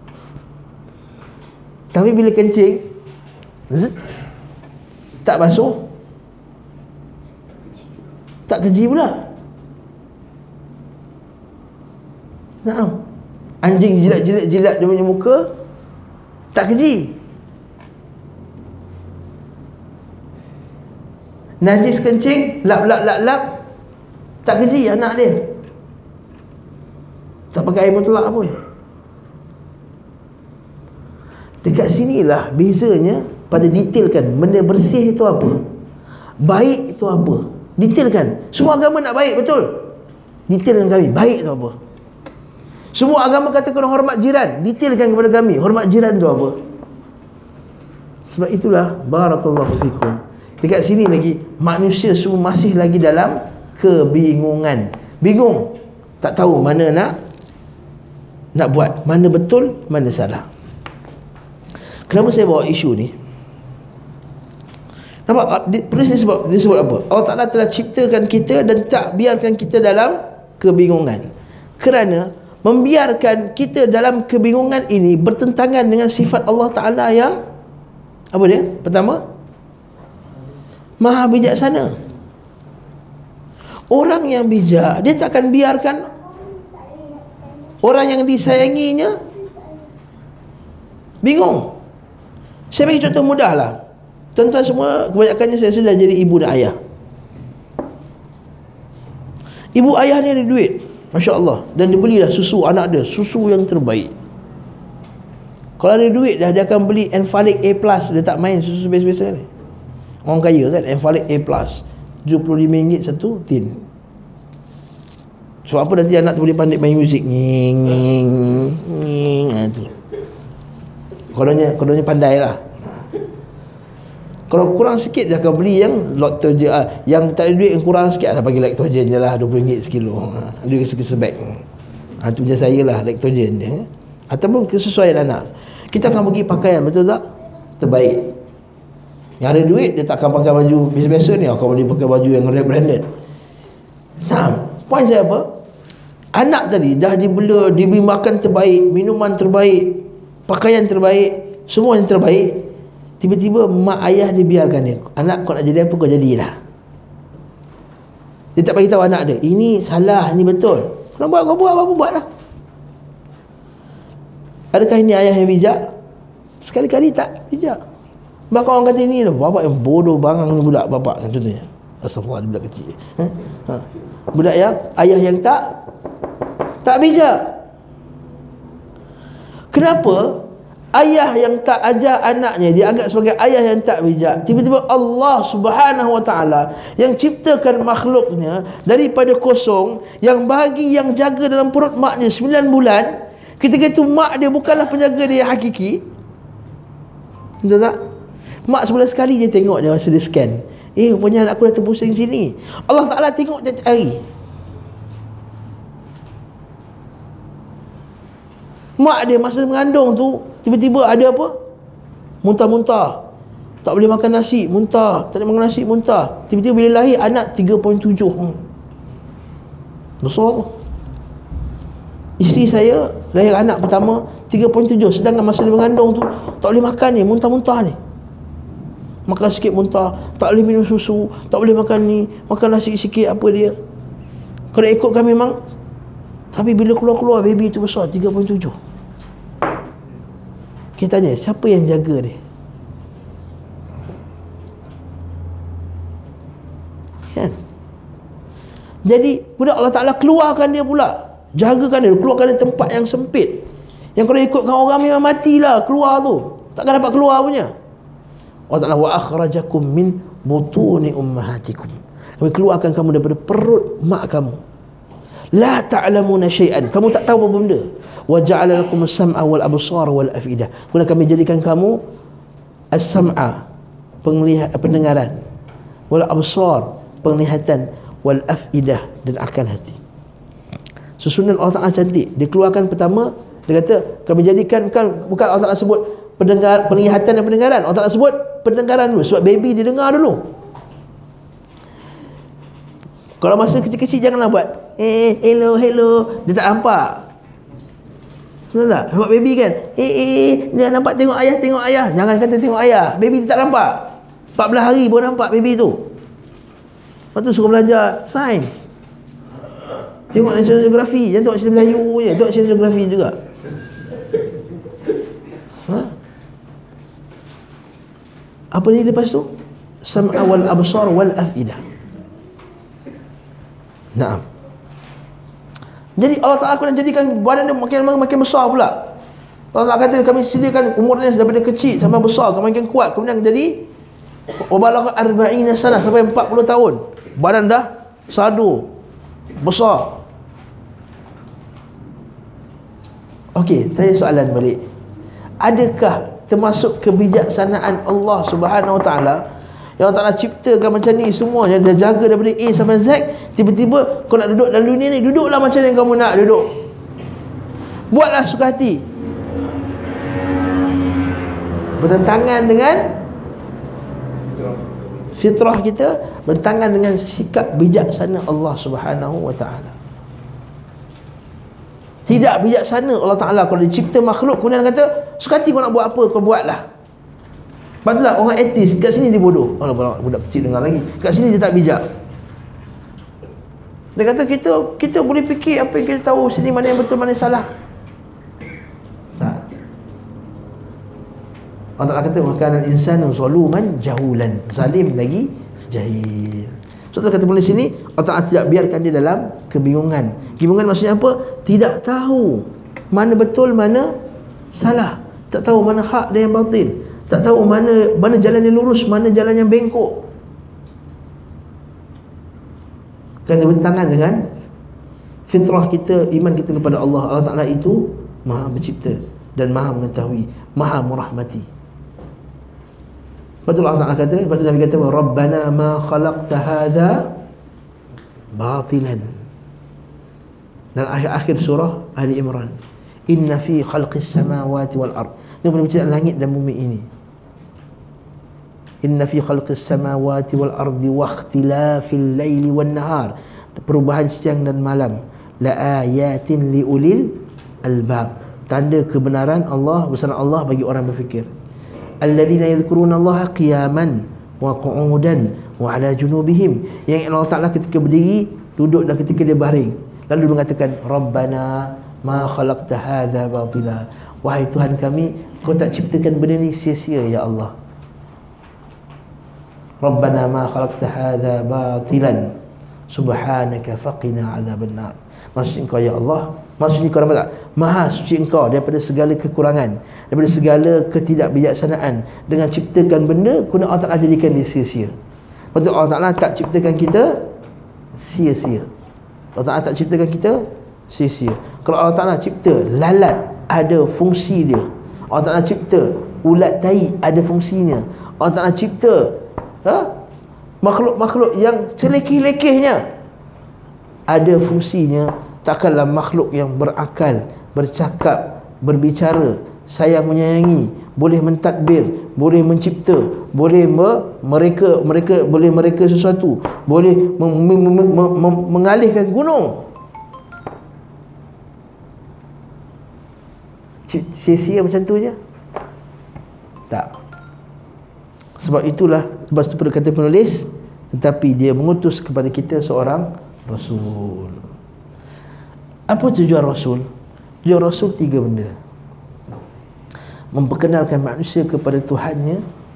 Tapi bila kencing zzz, tak basuh, tak keji pula. Naam. Anjing jilat-jilat-jilat dia punya muka, tak keji. Najis kencing, lap-lap-lap-lap, tak keji anak dia. Tak pakai air mutlak pun. Dekat sinilah bezanya pada detailkan benda bersih itu apa, baik itu apa. Detailkan. Semua agama nak baik, betul? Detailkan kami, baik itu apa. Semua agama kata kena hormat jiran, detailkan kepada kami, hormat jiran itu apa. Sebab itulah barakallahu fikum, dekat sini lagi manusia semua masih lagi dalam kebingungan. Bingung, tak tahu mana nak nak buat, mana betul, mana salah. Kenapa saya bawa isu ni? Nampak? Dia sebut, dia sebut apa? Allah Ta'ala telah ciptakan kita dan tak biarkan kita dalam kebingungan. Kerana membiarkan kita dalam kebingungan ini bertentangan dengan sifat Allah Ta'ala yang apa dia? Pertama, Maha bijaksana. Orang yang bijak, dia tak akan biarkan orang yang disayanginya bingung. Saya bagi contoh mudah lah. Tuan-tuan semua kebanyakannya saya sudah jadi ibu dan ayah. Ibu ayah ni ada duit, Masya Allah, dan dia belilah susu anak dia, susu yang terbaik. Kalau ada duit dah, dia akan beli Enfalic A plus. Dia tak main susu biasa-biasa ni. Orang kaya kan, Enfalic A plus tujuh puluh lima ringgit satu tin. Sebab apa nanti anak tu boleh pandai main muzik. Nging, nging, nging, ha, tu. Kononnya, kononnya pandai lah. Kalau kurang sikit dia akan beli yang lactogen, ah, yang tak ada duit yang kurang sikit lah, bagi lactogen je lah, dua puluh ringgit sekilo. Ha, dia sebeg. Ha, tu macam saya lah, lactogen je. Ataupun kesesuaian anak. Kita akan pergi pakaian, betul tak? Terbaik. Yang ada duit, dia tak akan pakai baju biasa-biasa ni, akan boleh pakai baju yang branded. Nah, poin saya apa? Anak tadi dah dibela, diberi makan terbaik, minuman terbaik, pakaian terbaik, semua yang terbaik. tiba-tiba mak ayah dia biarkan dia, anak kau nak jadi apa kau jadilah. Dia tak bagi tahu anak dia, ini salah, ini betul. Kau nak buat, kau buat apa-apa buatlah. Adakah ini ayah yang bijak? Sekali-kali tak bijak. Bahkan orang kata ini bapak yang bodoh bangang ni budak bapak kan, contohnya. Astagfirullah, budak kecil. Ha? Ha. Budak yang ayah yang tak tak bijak. Kenapa? Ayah yang tak ajar anaknya dianggap sebagai ayah yang tak bijak. Tiba-tiba Allah Subhanahu Wa Taala yang ciptakan makhluknya daripada kosong, yang bagi yang jaga dalam perut maknya sembilan bulan, ketika itu mak dia bukanlah penjaga dia yang hakiki. Betul tak? Mak sebulan sekali dia tengok dia masa dia scan. Eh, rupanya anak aku dah terpusing sini. Allah Ta'ala tengok tiap hari. Mak dia masa mengandung tu, tiba-tiba ada apa? Muntah-muntah. Tak boleh makan nasi, muntah. Tak boleh makan nasi, muntah. Tiba-tiba bila lahir, anak tiga perpuluhan tujuh. Hmm. Besar tu. Isteri saya lahir anak pertama tiga perpuluhan tujuh. Sedangkan masa dia mengandung tu, tak boleh makan ni, muntah-muntah ni. Makan sikit muntah, tak boleh minum susu, tak boleh makan ni, makan nasi sikit apa dia. Kalau ikutkan memang. Tapi bila keluar-keluar baby tu besar tiga perpuluhan tujuh. Kita tanya, siapa yang jaga dia? Kan? Jadi budak Allah Ta'ala keluarkan dia pula, jagakan dia, keluarkan dia tempat yang sempit, yang kalau ikutkan orang memang matilah keluar tu, takkan dapat keluar punya. Allah Ta'ala, wa akhrajakum min butuni ummahatikum, kami keluarkan kamu daripada perut mak kamu. La ta'lamuna syai'an, kamu tak tahu apa benda. Wa ja'ala lakum as-sam'a wal absara wal afidah, kemudian kami jadikan kamu as-sam'a, penglihatan, pendengaran, wal absar, penglihatan, wal afidah, dan akal hati. Susunan Allah Ta'ala cantik. Dia keluarkan pertama, dia kata kami jadikan, bukan, bukan Allah Ta'ala sebut pendengar, penglihatan dan pendengaran. Allah Ta'ala sebut pendengaran dulu, sebab baby dia dengar dulu. Kalau masa kecil-kecil janganlah buat eh hello hello, dia tak nampak. Betul tak? Sebab baby kan eh eh eh dia nampak, tengok ayah, tengok ayah. Jangan kata tengok ayah, baby dia tak nampak. empat belas hari baru nampak baby tu. Lepas tu suruh belajar sains. Tengok National Geography, jangan tengok cerita Melayu je, tengok National Geography juga. Ha? Apa dia lepas tu? Sam'a wal absar wal afidah. Naam. Jadi Allah Ta'ala akan jadikan badan dia makin makin besar pula. Allah Ta'ala kata kami sediakan umurnya daripada kecil sampai besar, makin kuat, kemudian jadi wabalagha arba'ina sanah, sampai empat puluh tahun. Badan dah sadu, besar. Okey, tanya soalan balik. Adakah termasuk kebijaksanaan Allah Subhanahu Wa Ta'ala yang Allah Ta'ala ciptakan macam ni semuanya, dia jaga daripada A sampai Z, tiba-tiba kau nak duduk dalam dunia ni, duduklah macam yang kamu nak duduk, buatlah suka hati, bertentangan dengan fitrah kita, bertentangan dengan sikap bijaksana Allah Subhanahu Wa Ta'ala. Tidak bijaksana Allah Ta'ala kalau dia cipta makhluk kemudian kata suka hati kau nak buat apa kau buatlah. Padahal orang etis kat sini dia bodoh. Oh, budak kecil dengar lagi. Kat sini dia tak bijak. Dia kata kita kita boleh fikir apa yang kita tahu sini, mana yang betul, mana yang salah. Tak. Allah Ta'ala kata wa kana al-insanu zaluman jahulan. Zalim lagi jahil. So kata boleh sini Allah Ta'ala tidak biarkan dia dalam kebingungan. Kebingungan maksudnya apa? Tidak tahu mana betul, mana salah. Tak tahu mana hak dan yang batil. Tak tahu mana mana jalan yang lurus, mana jalan yang bengkok. Kerana bertentangan dengan fitrah kita, iman kita kepada Allah. Allah Ta'ala itu Maha Mencipta dan Maha Mengetahui, Maha Merahmati. Betul Allah Ta'ala kata, lepas tu Nabi kata Rabbana ma khalaqta hadha batilan. Dan akhir-akhir surah Ali Imran, inna fi khalqis samawati wal ard. Ini boleh menciptakan langit dan bumi ini. Inna fi khalqis samawati wal ardi wa ikhtilafil laili wan nahar, perubahan siang dan malam, la ayatin li ulil albab, tanda kebenaran Allah, bersama Allah bagi orang berfikir. alladzina yadhkuruna Allaha qiyaman wa qu'udan wa ala junubihim, yang Allah Ta'ala ketika berdiri, duduk, dan ketika dia baring, lalu mengatakan Rabbana ma khalaqta hadza batila, wahai Tuhan kami, Kau tak ciptakan benda ni sia-sia ya Allah. Rabbana ma khalaqta hadza batilan subhanaka faqina adzabannar. Maksudnya Engkau ya Allah, maksudnya Engkau tak? Maha suci Engkau daripada segala kekurangan, daripada segala ketidakbijaksanaan. Dengan ciptakan benda, kemudian Allah Ta'ala jadikan dia sia-sia. Betul, Allah Ta'ala tak ciptakan kita sia-sia. Allah Ta'ala tak ciptakan kita sia-sia. Kalau Allah Ta'ala cipta lalat, ada fungsi dia. Allah Ta'ala cipta ulat tai, ada fungsinya. Allah Ta'ala cipta ha? makhluk-makhluk yang selekeh-lekehnya, ada fungsinya. Takkanlah makhluk yang berakal, bercakap, berbicara, sayang menyayangi, boleh mentadbir, boleh mencipta, boleh me, mereka mereka boleh mereka sesuatu, boleh mem, mem, mem, mem, mengalihkan gunung. Sia-sia macam tu je? Tak. Sebab itulah, sebab itu kata penulis, tetapi dia mengutus kepada kita seorang Rasul. Apa tujuan Rasul? Tujuan Rasul tiga benda: memperkenalkan manusia kepada Tuhannya.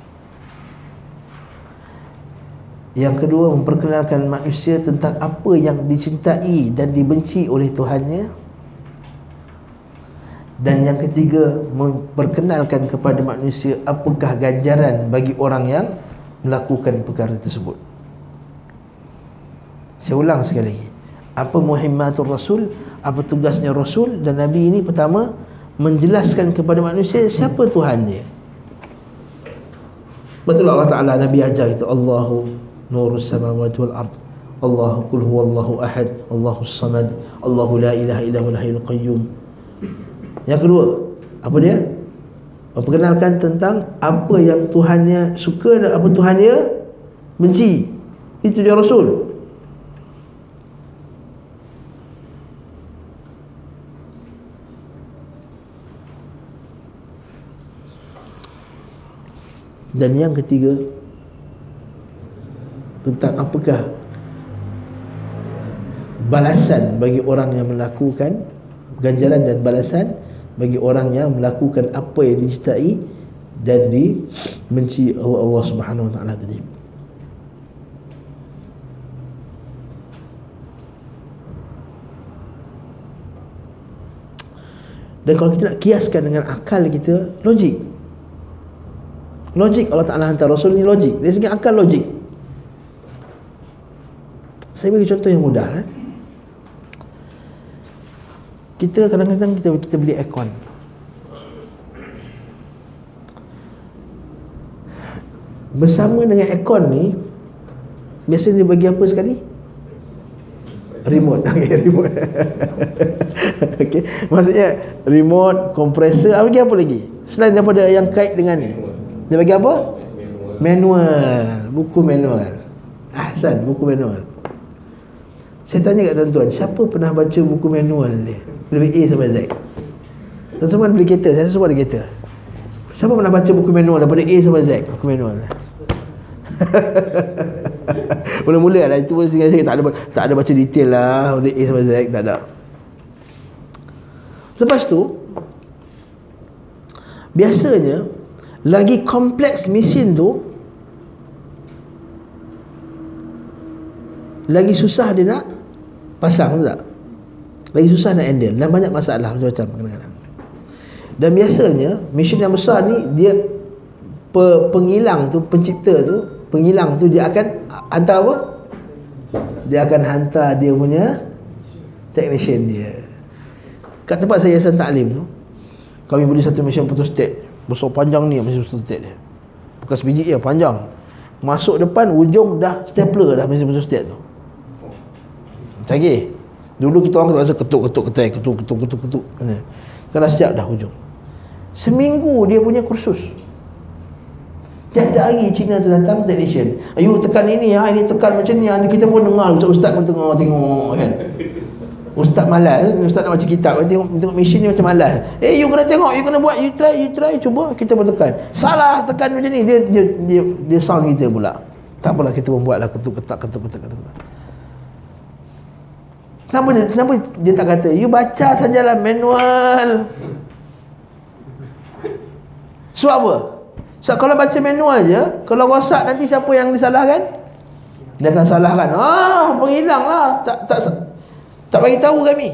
Yang kedua, memperkenalkan manusia tentang apa yang dicintai dan dibenci oleh Tuhannya. Dan yang ketiga, memperkenalkan kepada manusia apakah ganjaran bagi orang yang melakukan perkara tersebut. Saya ulang sekali lagi, apa muhimmatul Rasul, apa tugasnya Rasul dan Nabi ini? Pertama, menjelaskan kepada manusia siapa Tuhan dia. Betul Allah Ta'ala, Nabi ajar kita, Allahu nurus samawati wal ard, Allahu qul huwallahu ahad, Allahu samad, Allahu la ilaha illa huwal hayyul qayyum. Yang kedua, apa dia? Memperkenalkan tentang apa yang Tuhannya suka dan apa Tuhannya benci. Itu dia Rasul. Dan yang ketiga, tentang apakah balasan bagi orang yang melakukan, ganjaran dan balasan bagi orang yang melakukan apa yang dicintai dan dibenci Allah, Allah Subhanahu Wa Taala tadi. Dan kalau kita nak kiaskan dengan akal kita, logik. Logik Allah Ta'ala hantar Rasul ni logik. Dari segi akal logik. Saya bagi contoh yang mudah. Eh? Kita kadang-kadang kita, kita beli aircon. Bersama dengan aircon ni, biasanya dia bagi apa sekali? Remote. Okay, remote. Okay. Maksudnya remote, kompresor, bagi apa lagi? Selain daripada yang kait dengan ni, dia bagi apa? Manual. Manual. Buku manual. Ahsan, buku manual. Saya tanya kat tuan-tuan, siapa pernah baca buku manual ni? Dari A sampai Z. Tuan-tuan beli kereta, saya semua ada kereta. Siapa pernah baca buku manual daripada A sampai Z? Buku manual. Mula-mula lah, itu pun saya tak ada, tak ada baca detail lah dari A sampai Z, tak ada. Lepas tu, biasanya lagi kompleks mesin tu, lagi susah dia nak pasang, tak? Lagi susah nak handle dan banyak masalah macam-macam kadang-kadang. Dan biasanya mesin yang besar ni, dia pe, pengilang tu, pencipta tu, pengilang tu dia akan hantar apa? Dia akan hantar dia punya technician dia. Kat tempat saya Yayasan Taklim tu, kami beli satu mesin photostat besar panjang ni, mesin photostat dia. Bukan sebiji ya, panjang. Masuk depan, ujung dah stapler dah mesin photostat tu. Canggih. Dulu kita orang rasa ketuk-ketuk ketai, ketuk-ketuk-ketuk-ketuk. Kan dah siap dah ujung. Seminggu dia punya kursus. Tiap-tiap hari Cina tu datang technician. Ayo tekan ini ya, ini tekan macam ni. Nanti kita pun dengar, ustaz-ustaz pun tengok tengok kan. Ustaz malas, ustaz nak baca kitab, tengok tengok mesin ni macam malas. Eh, you kena tengok, you kena buat, you try, you try, cuba, kita pun tekan. Salah, tekan macam ni, dia dia dia, dia sound kita pula. Tak apalah, kita pun buatlah ketuk ketak ketuk ketak ketuk. Kenapa dia, kenapa dia tak kata, you baca sajalah manual. Sebab apa? Sebab kalau baca manual je, kalau rosak nanti siapa yang disalahkan? Dia akan salahkan. Ah, penghilang lah. Tak tak tak bagi tahu kami.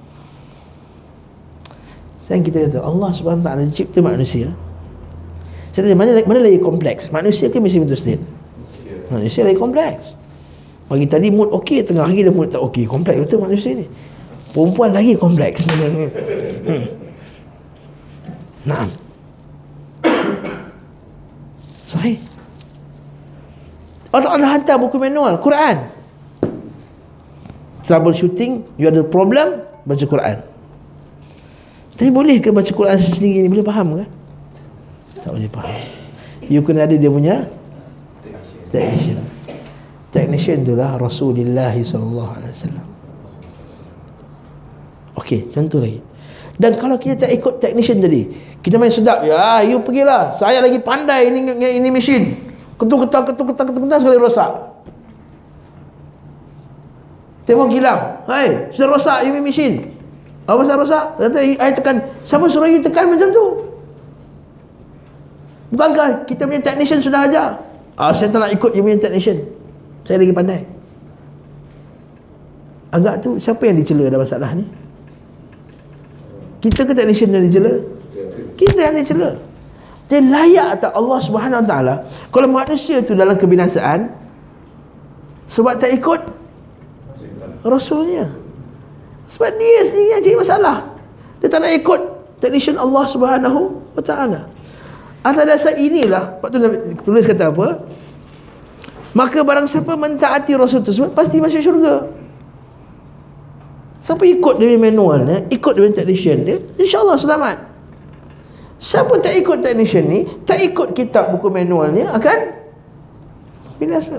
Sayang kita kata Allah Subhanahu Wa Taala cipta manusia. Saya tanya, mana mana lagi kompleks? Manusia ke mesin betul state? Manusia lagi kompleks. Pagi tadi mood okey, tengah hari dah mood tak okey. Kompleks betul manusia ni. Perempuan lagi kompleks. hmm. Naam. Sahih. Allah Ta'ala hantar buku manual Quran. Troubleshooting, you ada problem, baca Quran. Tapi boleh ke baca Quran sendiri ni? Boleh faham ke? Tak boleh faham. You kena ada dia punya technician. Technician itulah Rasulullah sallallahu alaihi wasallam. Okey, contoh lagi. Dan kalau kita tak ikut technician tadi, kita main sedap, ya, you pergilah. Saya lagi pandai ini ini mesin. Ketuk-ketak, ketuk-ketak, ketuk-ketak sekali rosak. Telefon hilang. Hai, sudah rosak you mesin. Apa pasal rosak? Kata, I tekan. Siapa suruh you tekan macam tu? Bukankah kita punya technician sudah ajar? Ah, saya tak nak ikut you punya technician. Saya lagi pandai. Agak tu, siapa yang dicela dalam masalah ni? Kita ke technician yang dicela? Kita yang dicela. Jadi layak tak Allah Subhanahu Wa Taala kalau manusia tu dalam kebinasaan sebab tak ikut Rasulnya? Sebab dia sendiri yang jadi masalah. Dia tak nak ikut technician Allah Subhanahu Wa Taala. Atas dasar inilah, Pak tulis kata apa? Maka barang siapa mentaati Rasul tersebut pasti masuk syurga. Siapa ikut dia manualnya, ikut dia technician dia, insya-Allah selamat. Siapa tak ikut technician ni, tak ikut kitab buku manualnya, akan binasa.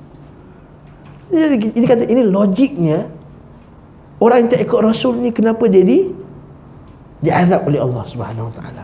Jadi ini kata, ini logiknya orang yang tak ikut Rasul ni kenapa dia di diazab oleh Allah Subhanahu Wa Taala.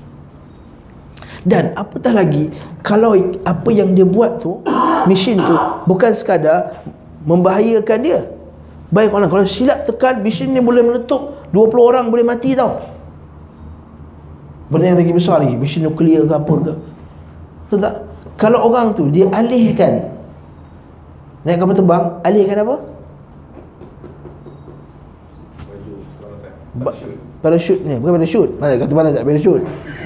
Dan apatah lagi kalau apa yang dia buat tu, mesin tu bukan sekadar membahayakan dia. Baik orang, kalau silap tekan mesin ni boleh meletup, dua puluh orang boleh mati tau. Benda yang lagi besar lagi, mesin nuklear ke apa ke. Betul tak? Kalau orang tu dia alihkan naik kapal terbang, alihkan apa? Ba- parachute ni, bukan parachute. Mana kata mana tak parachute?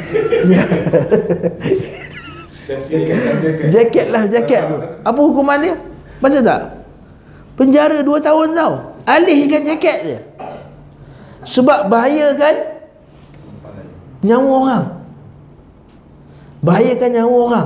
Jaket lah, jaket tu. Apa hukuman dia? Baca tak? Penjara dua tahun tau. Alihkan jaket dia. Sebab bahayakan nyawa orang. Bahayakan nyawa orang.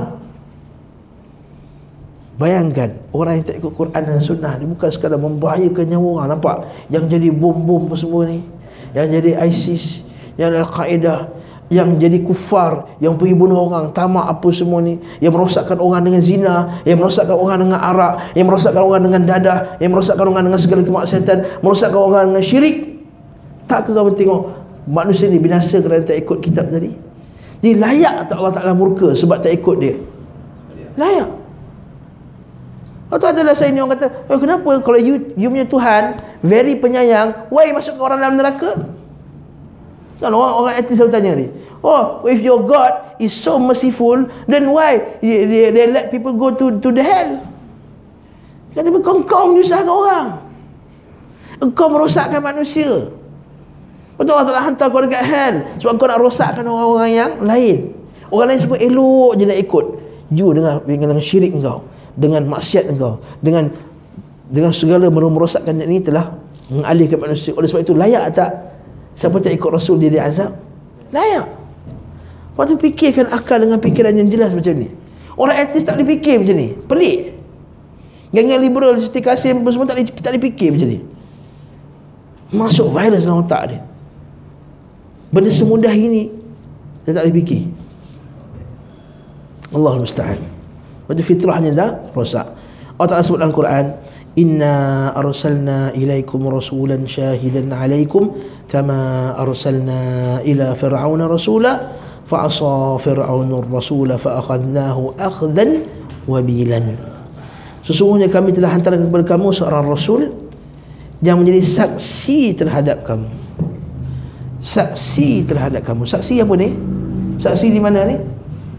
Bayangkan orang yang tak ikut Quran dan Sunnah ni bukan sekadar membahayakan nyawa orang. Nampak? Yang jadi bom-bom semua ni, yang jadi ISIS, yang Al-Qaeda, yang jadi kufar, yang pergi bunuh orang, tamak apa semua ni, yang merosakkan orang dengan zina, yang merosakkan orang dengan arak, yang merosakkan orang dengan dadah, yang merosakkan orang dengan segala kemaksiatan, merosakkan orang dengan syirik. Tak ke kamu tengok manusia ni binasa kerana tak ikut kitab tadi? Jadi layak tak Allah Ta'ala murka sebab tak ikut dia? Layak. Atau adalah saya ni orang kata, oh, kenapa kalau you, you punya Tuhan very penyayang, why masuk orang dalam neraka? Kan orang orang ateis selalu tanya ni, oh, if your God is so merciful, then why they, they, they let people go to to the hell? Kata, kau kau menyusahkan orang, engkau merosakkan manusia. Betul, Allah Ta'ala hantar kau dekat hell sebab kau nak rosakkan orang-orang yang lain. Orang lain semua elok je nak ikut, you dengan dengan syirik engkau, dengan maksiat engkau, dengan dengan segala merosakkan ini telah mengalihkan manusia. Oleh sebab itu layak tak siapa tak ikut Rasul dia diazab? Layak. Lepas tu fikirkan akal dengan fikiran yang jelas macam ni. Orang ateis tak boleh fikir macam ni. Pelik. Gang-gang liberal seperti Kasim semua tak boleh, tak boleh fikir macam ni. Masuk virus dalam otak dia. Benda semudah ini dia tak boleh fikir. Allahul musta'an. Lepas tu fitrahnya dah rosak. Allah Ta'ala sebut dalam Quran, inna arsalna ilaikum rasulan syahidan alaikum kama arsalna ila fir'auna rasula fa'asa fir'aunur rasula fa'akhadnahu akhdan wabilan. Sesungguhnya kami telah hantarkan kepada kamu seorang rasul yang menjadi saksi terhadap kamu. Saksi terhadap kamu. Saksi apa ni? Saksi di mana ni?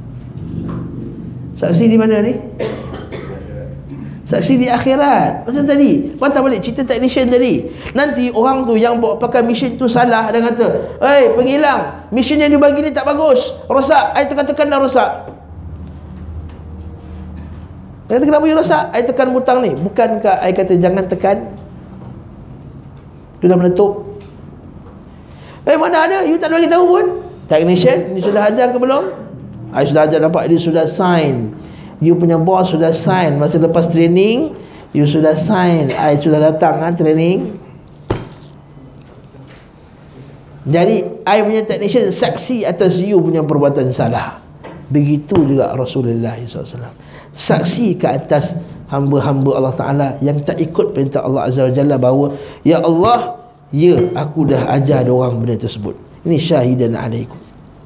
Saksi di mana ni? Saksi di akhirat. Macam tadi, patah balik cerita technician tadi. Nanti orang tu yang bawa pakai mesin tu salah, dan kata, "Hei, penghilang, mesin yang dibagi ni tak bagus, rosak, I tekan-tekan dah rosak." Dia kata, "Kenapa you rosak? I tekan butang ni." Bukankah I kata jangan tekan? Dia dah meletup. Eh, mana ada? You tak bagi tahu pun. Technician, ni sudah ajar ke belum? I sudah ajar, nampak dia sudah sign. You punya boss sudah sign. Masa lepas training, you sudah sign. I sudah datang kan training. Jadi I punya technician saksi atas you punya perbuatan salah. Begitu juga Rasulullah sallallahu alaihi wasallam, saksi ke atas hamba-hamba Allah Ta'ala yang tak ikut perintah Allah Azza wa Jalla, bahawa ya Allah, ya aku dah ajar diorang benda tersebut. Ini syahidan alaikum.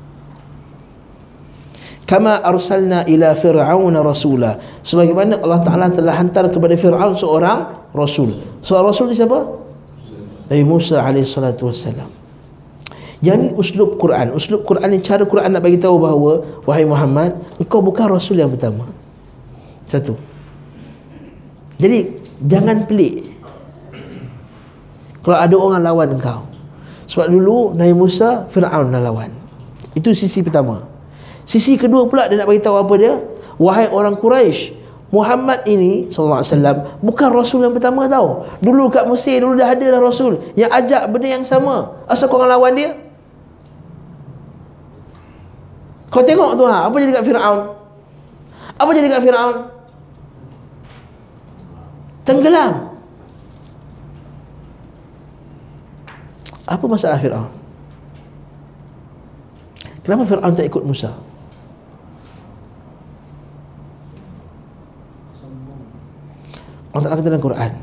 Kama arsalna ila fir'auna rasula, sebagaimana Allah Ta'ala telah hantar kepada Fir'aun seorang rasul. Seorang rasul ni siapa? Nabi Musa alaihi salatu wassalam. Yang ni uslub Quran. Uslub Quran ni, cara Quran nak bagi tahu bahawa, wahai Muhammad, engkau bukan rasul yang pertama. Satu. Jadi jangan pelik kalau ada orang lawan engkau. Sebab dulu Nabi Musa, Fir'aun dah lawan. Itu sisi pertama. Sisi kedua pula dia nak bagi tahu apa dia? Wahai orang Quraisy, Muhammad ini sallallahu alaihi wasallam bukan rasul yang pertama tau. Dulu kat Mesir dulu dah ada dah rasul yang ajak benda yang sama. Asal korang lawan dia? Kau tengok tu ha, apa jadi kat Fir'aun? Apa jadi kat Fir'aun? Tenggelam. Apa masalah Fir'aun? Kenapa Fir'aun tak ikut Musa? Allah Ta'ala kata dalam Quran,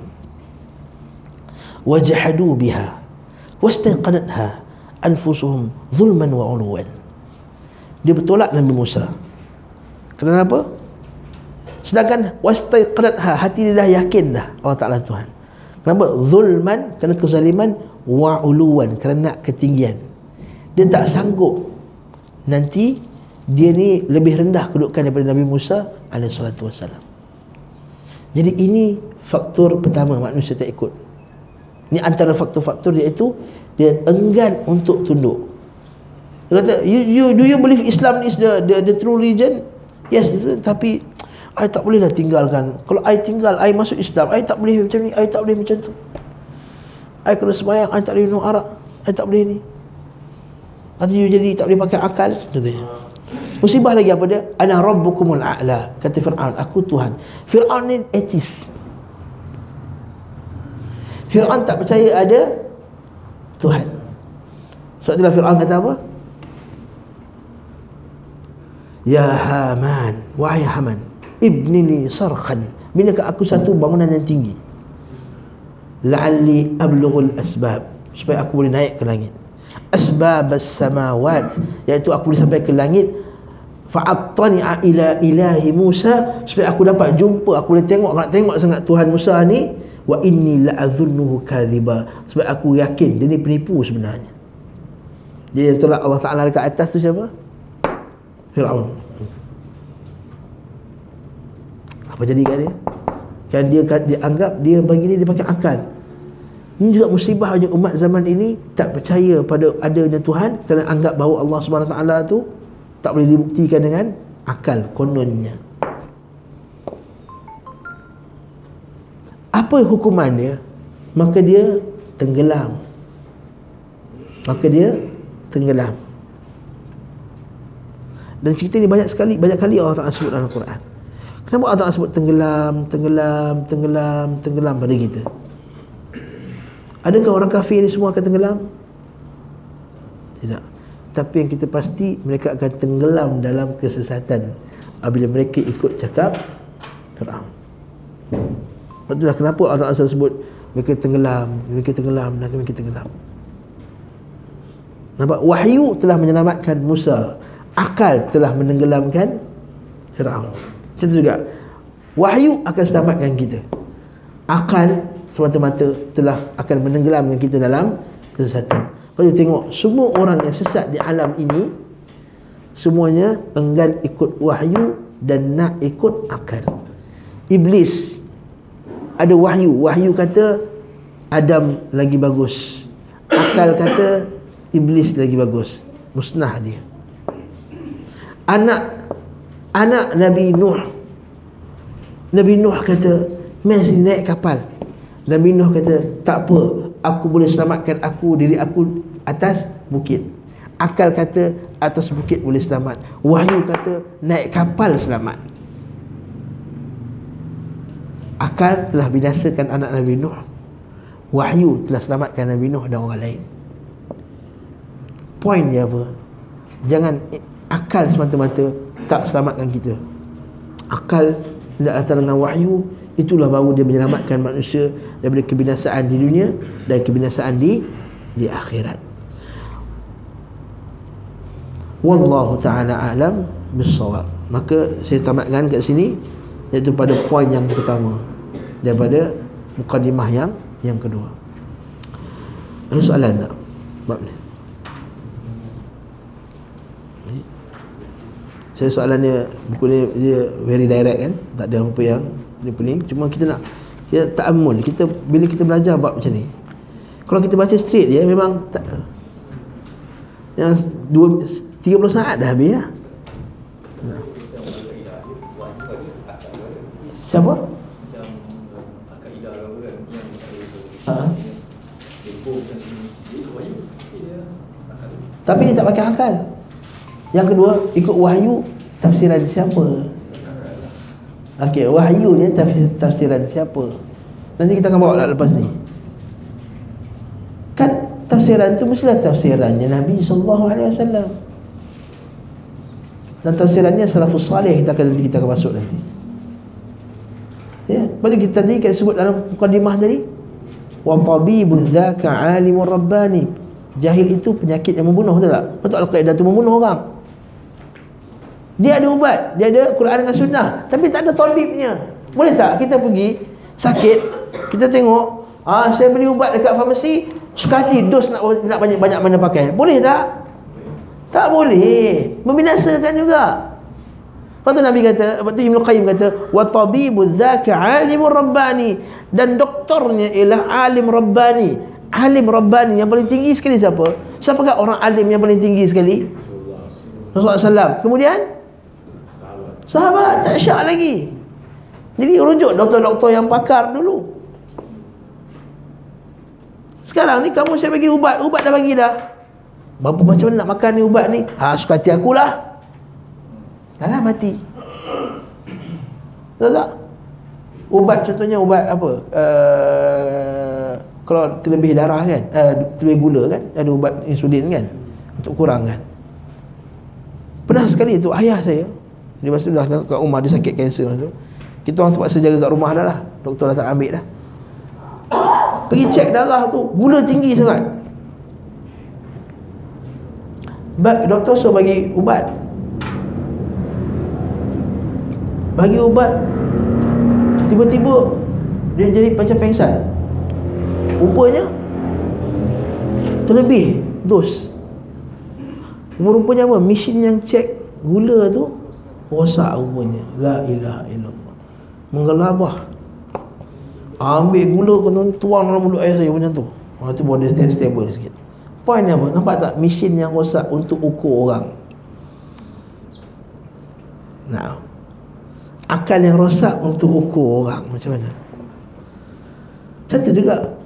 wajahadu biha wastaqanatha anfusuhum zulman wa uluwan. Dia bertolak Nabi Musa. Kenapa? Sedangkan wastaqanatha, hati dia dah yakin dah Allah Ta'ala Tuhan. Kenapa? Zulman, kerana kezaliman, wa uluwan, kerana ketinggian. Dia tak sanggup nanti dia ni lebih rendah kedudukan daripada Nabi Musa alaihi salatu wassalam. Jadi ini faktor pertama manusia tak ikut. Ini antara faktor-faktor, iaitu dia enggan untuk tunduk. Dia kata, you, you, do you believe Islam is the, the, the true religion? Yes, tapi I tak boleh lah tinggalkan. Kalau I tinggal, I masuk Islam, I tak boleh macam ni, I tak boleh macam tu. I kena sembahyang, I tak boleh minum arak, I tak boleh ni. Nanti you jadi tak boleh pakai akal, katanya. Musibah lagi apa dia? Ana rabbukumul a'la, kata Fir'aun, aku Tuhan. Fir'aun ni atheist. Fir'aun tak percaya ada Tuhan. Sebab itulah Fir'aun kata apa? Ya Haman, wahai Haman, ibni li sarkhan, binakan aku satu bangunan yang tinggi, la'alli ablughul asbab, supaya aku boleh naik ke langit, asbab as-samawat, iaitu aku boleh sampai ke langit, fa'attani'a ila ilahi Musa, supaya aku dapat jumpa, aku boleh tengok, nak tengok sangat Tuhan Musa ni, wa inni la'adhunnuhu kadhiba, sebab aku yakin dia ni penipu sebenarnya. Jadi yang tolak Allah Ta'ala dekat atas tu siapa? Fir'aun. Apa jadi kat dia? Kan dia, dia anggap dia bagi ni dia pakai akal. Ini juga musibah bagi umat zaman ini, tak percaya pada adanya Tuhan kerana anggap bahawa Allah Subhanahu Wa Taala tu tak boleh dibuktikan dengan akal kononnya. Apa hukuman dia? Maka dia tenggelam. Maka dia tenggelam. Dan cerita ni banyak sekali, banyak kali Allah Ta'ala sebut dalam Quran. Kenapa Allah Ta'ala sebut tenggelam, tenggelam, tenggelam, tenggelam pada kita? Adakah orang kafir ni semua akan tenggelam? Tidak. Tapi yang kita pasti, mereka akan tenggelam dalam kesesatan apabila mereka ikut cakap Fir'aun. Itulah kenapa Allah Taala sebut mereka tenggelam, mereka tenggelam dan mereka tenggelam. Nampak? Wahyu telah menyelamatkan Musa, akal telah menenggelamkan Firaun. Macam tu juga, wahyu akan selamatkan kita, akal semata-mata telah akan menenggelamkan kita dalam kesesatan. Lepas tu tengok, semua orang yang sesat di alam ini semuanya enggan ikut wahyu dan nak ikut akal. Iblis ada wahyu, wahyu kata Adam lagi bagus, akal kata Iblis lagi bagus, musnah dia. Anak anak Nabi Nuh, Nabi Nuh kata mesti naik kapal. Nabi Nuh kata tak apa, aku boleh selamatkan aku, diri aku atas bukit. Akal kata atas bukit boleh selamat. Wahyu kata naik kapal selamat. Akal telah binasakan anak Nabi Nuh, wahyu telah selamatkan Nabi Nuh dan orang lain. Poin dia apa? Jangan akal semata-mata tak selamatkan kita. Akal tidak datang dengan wahyu, itulah baru dia menyelamatkan manusia daripada kebinasaan di dunia dan kebinasaan di di akhirat. Wallahu ta'ala a'lam bis-shawab. Maka saya tamatkan kat sini, iaitu pada poin yang pertama daripada mukadimah yang yang kedua. Ada soalan tak bab ni? Saya soalannya, buku ni dia very direct kan, tak ada apa yang dia pening. Cuma kita nak kita ta'ammul, kita bila kita belajar bab macam ni, kalau kita baca straight dia memang tak, yang dua tiga puluh saat dah habis lah. Siapa? Ha? Tapi dia tak pakai akal. Yang kedua, ikut wahyu, tafsiran siapa? Okey, wahyu ni tafsir, tafsiran siapa? Nanti kita akan bawa lah lepas ni. Kan tafsiran tu mestilah tafsirannya Nabi sallallahu alaihi wasallam. Dan tafsirannya salafus salih, kita akan nanti kita akan masuk nanti. Ya, lepas tu kita tadi kita sebut dalam mukadimah tadi, wa tabibu dzaka alimur rabbani. Jahil itu penyakit yang membunuh, betul tak? Betul al-Qaeda tu membunuh orang. Dia ada ubat, dia ada Quran dengan sunnah, tapi tak ada tabibnya. Boleh tak kita pergi sakit, kita tengok, ah saya beli ubat dekat farmasi, suka hati dos nak nak banyak-banyak mana pakai. Boleh tak? Tak boleh. Membinasakan juga. Lepas tu Nabi kata, lepas tu Ibnu Qayyim kata, wa tabibu dzaka alimur rabbani, dan doktornya ialah alim rabbani. Alim rabbani yang paling tinggi sekali siapa? Siapakah orang alim yang paling tinggi sekali? Rasulullah sallallahu alaihi wasallam. Kemudian sahabat, tak syak lagi. Jadi rujuk doktor-doktor yang pakar dulu. Sekarang ni kamu saya bagi ubat, ubat dah bagi dah. Berapa macam mana nak makan ni ubat ni? Ha, suka hati akulah. Dah lah mati. Tahu tak? Ubat contohnya ubat apa? Uh, kalau terlebih darah kan, uh, terlebih gula kan, ada ubat insulin kan, untuk kurangkan. Pernah sekali tu ayah saya, dia masa dah kat rumah, dia sakit kanser masa tu. Kita orang terpaksa jaga kat rumah dah lah. Doktor dah tak ambil dah. Pergi cek darah tu, gula tinggi sangat. Baik, doktor suruh bagi ubat. Bagi ubat, tiba-tiba dia jadi macam pengsan. Rupanya terlebih dos. Rupanya apa? Mesin yang cek gula tu rosak rupanya. La ilaha illallah. Menggelabah. Ambil gula kena tuang dalam mulut ayah saya macam tu. Ha, tu baru dia stable sikit. Poin ni apa? Nampak tak? Mesin yang rosak untuk ukur orang. Nah, akal yang rosak untuk ukur orang. Macam mana? Satu juga.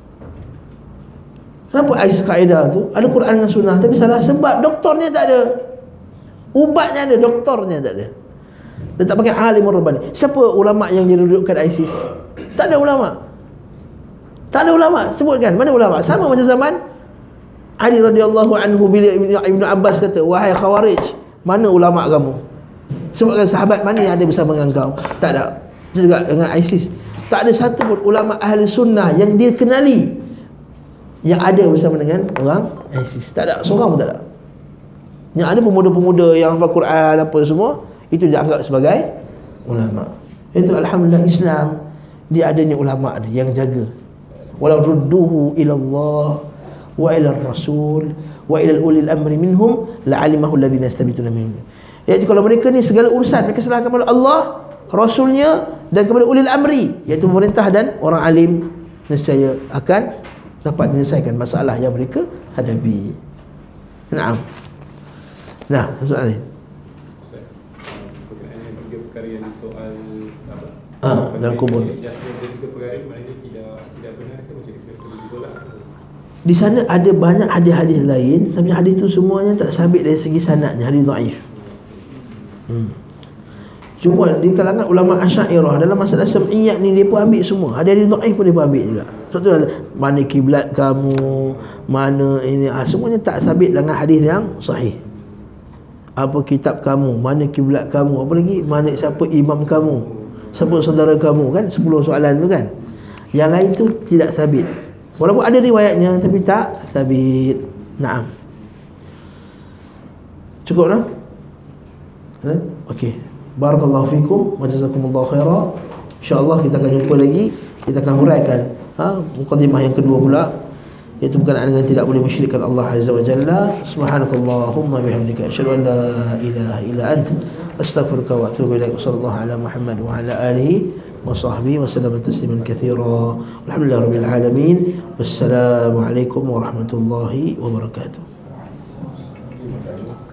Kenapa ISIS kaedah tu ada Quran dengan sunnah, tapi salah sebab doktornya tak ada, ubatnya ada, doktornya tak ada. Dia tak pakai alim rabbani. Siapa ulama yang dirujukkan ISIS? Tak ada ulama. Tak ada ulama. Sebutkan mana ulama? Sama macam zaman Ali radhiyallahu anhu bila Ibnu Abbas kata, wahai Khawarij, mana ulama kamu? Sebutkan sahabat mana yang ada bersama dengan kau? Tak ada. Itu juga dengan ISIS. tak ada satu pun ulama ahli sunnah yang dia kenali yang ada bersama dengan orang ISIS. Tak ada, seorang pun tak ada. Yang ada pemuda-pemuda yang hafal Quran apa semua, itu dianggap sebagai ulama. Itu alhamdulillah Islam dia adanya ulama dia yang jaga. Walau rudduhu ila Allah wa ila Rasul wa ila ulil amri minhum la'alimahu alladhina yastabituna minhum. Iaitu kalau mereka ni segala urusan mereka serahkan kepada Allah, Rasulnya dan kepada ulil amri, iaitu pemerintah dan orang alim, nescaya akan dapat menyelesaikan masalah yang mereka hadapi. Naam. Nah, soalan ni. Ustaz, berkenaan dengan tiga perkara yang soal apa? Ah, dalam kubur. Jasnya tiga perkara maknanya tidak tidak benar ke macam kita perlu ditolak. Di sana ada banyak hadis-hadis lain, tapi hadis tu semuanya tak sabit dari segi sanadnya, hadis dhaif. Hmm. Cuma di kalangan ulama Asy'ariyah dalam masalah sam'iyat ni dia pun ambil semua. Ada hadis dhaif pun dia pun ambil juga. Sebab tu ada mana kiblat kamu, mana ini, ah, semuanya tak sabit dengan hadis yang sahih. Apa kitab kamu, mana kiblat kamu, apa lagi, mana siapa imam kamu, siapa saudara kamu, kan sepuluh soalan tu kan. Yang lain tu tidak sabit. Walaupun ada riwayatnya tapi tak sabit. Naam. Cukup dah? Eh? Okey. Barakallahu fikum wa jazakumullahu khaira. Insya-Allah kita akan jumpa lagi. Kita akan huraikan ha mukadimah yang kedua pula, iaitu berkenaan dengan tidak boleh mensyirikkan Allah Azza wa Jalla. Subhanakallahumma bihamdika asyhadu an la ilaha illa anta astaghfiruka wa atubu ilaik. Sallallahu ala Muhammad wa ala alihi wa sahbihi wa sallam tasliman katsira. Alhamdulillahirabbil alamin. Wassalamu alaikum warahmatullahi wabarakatuh.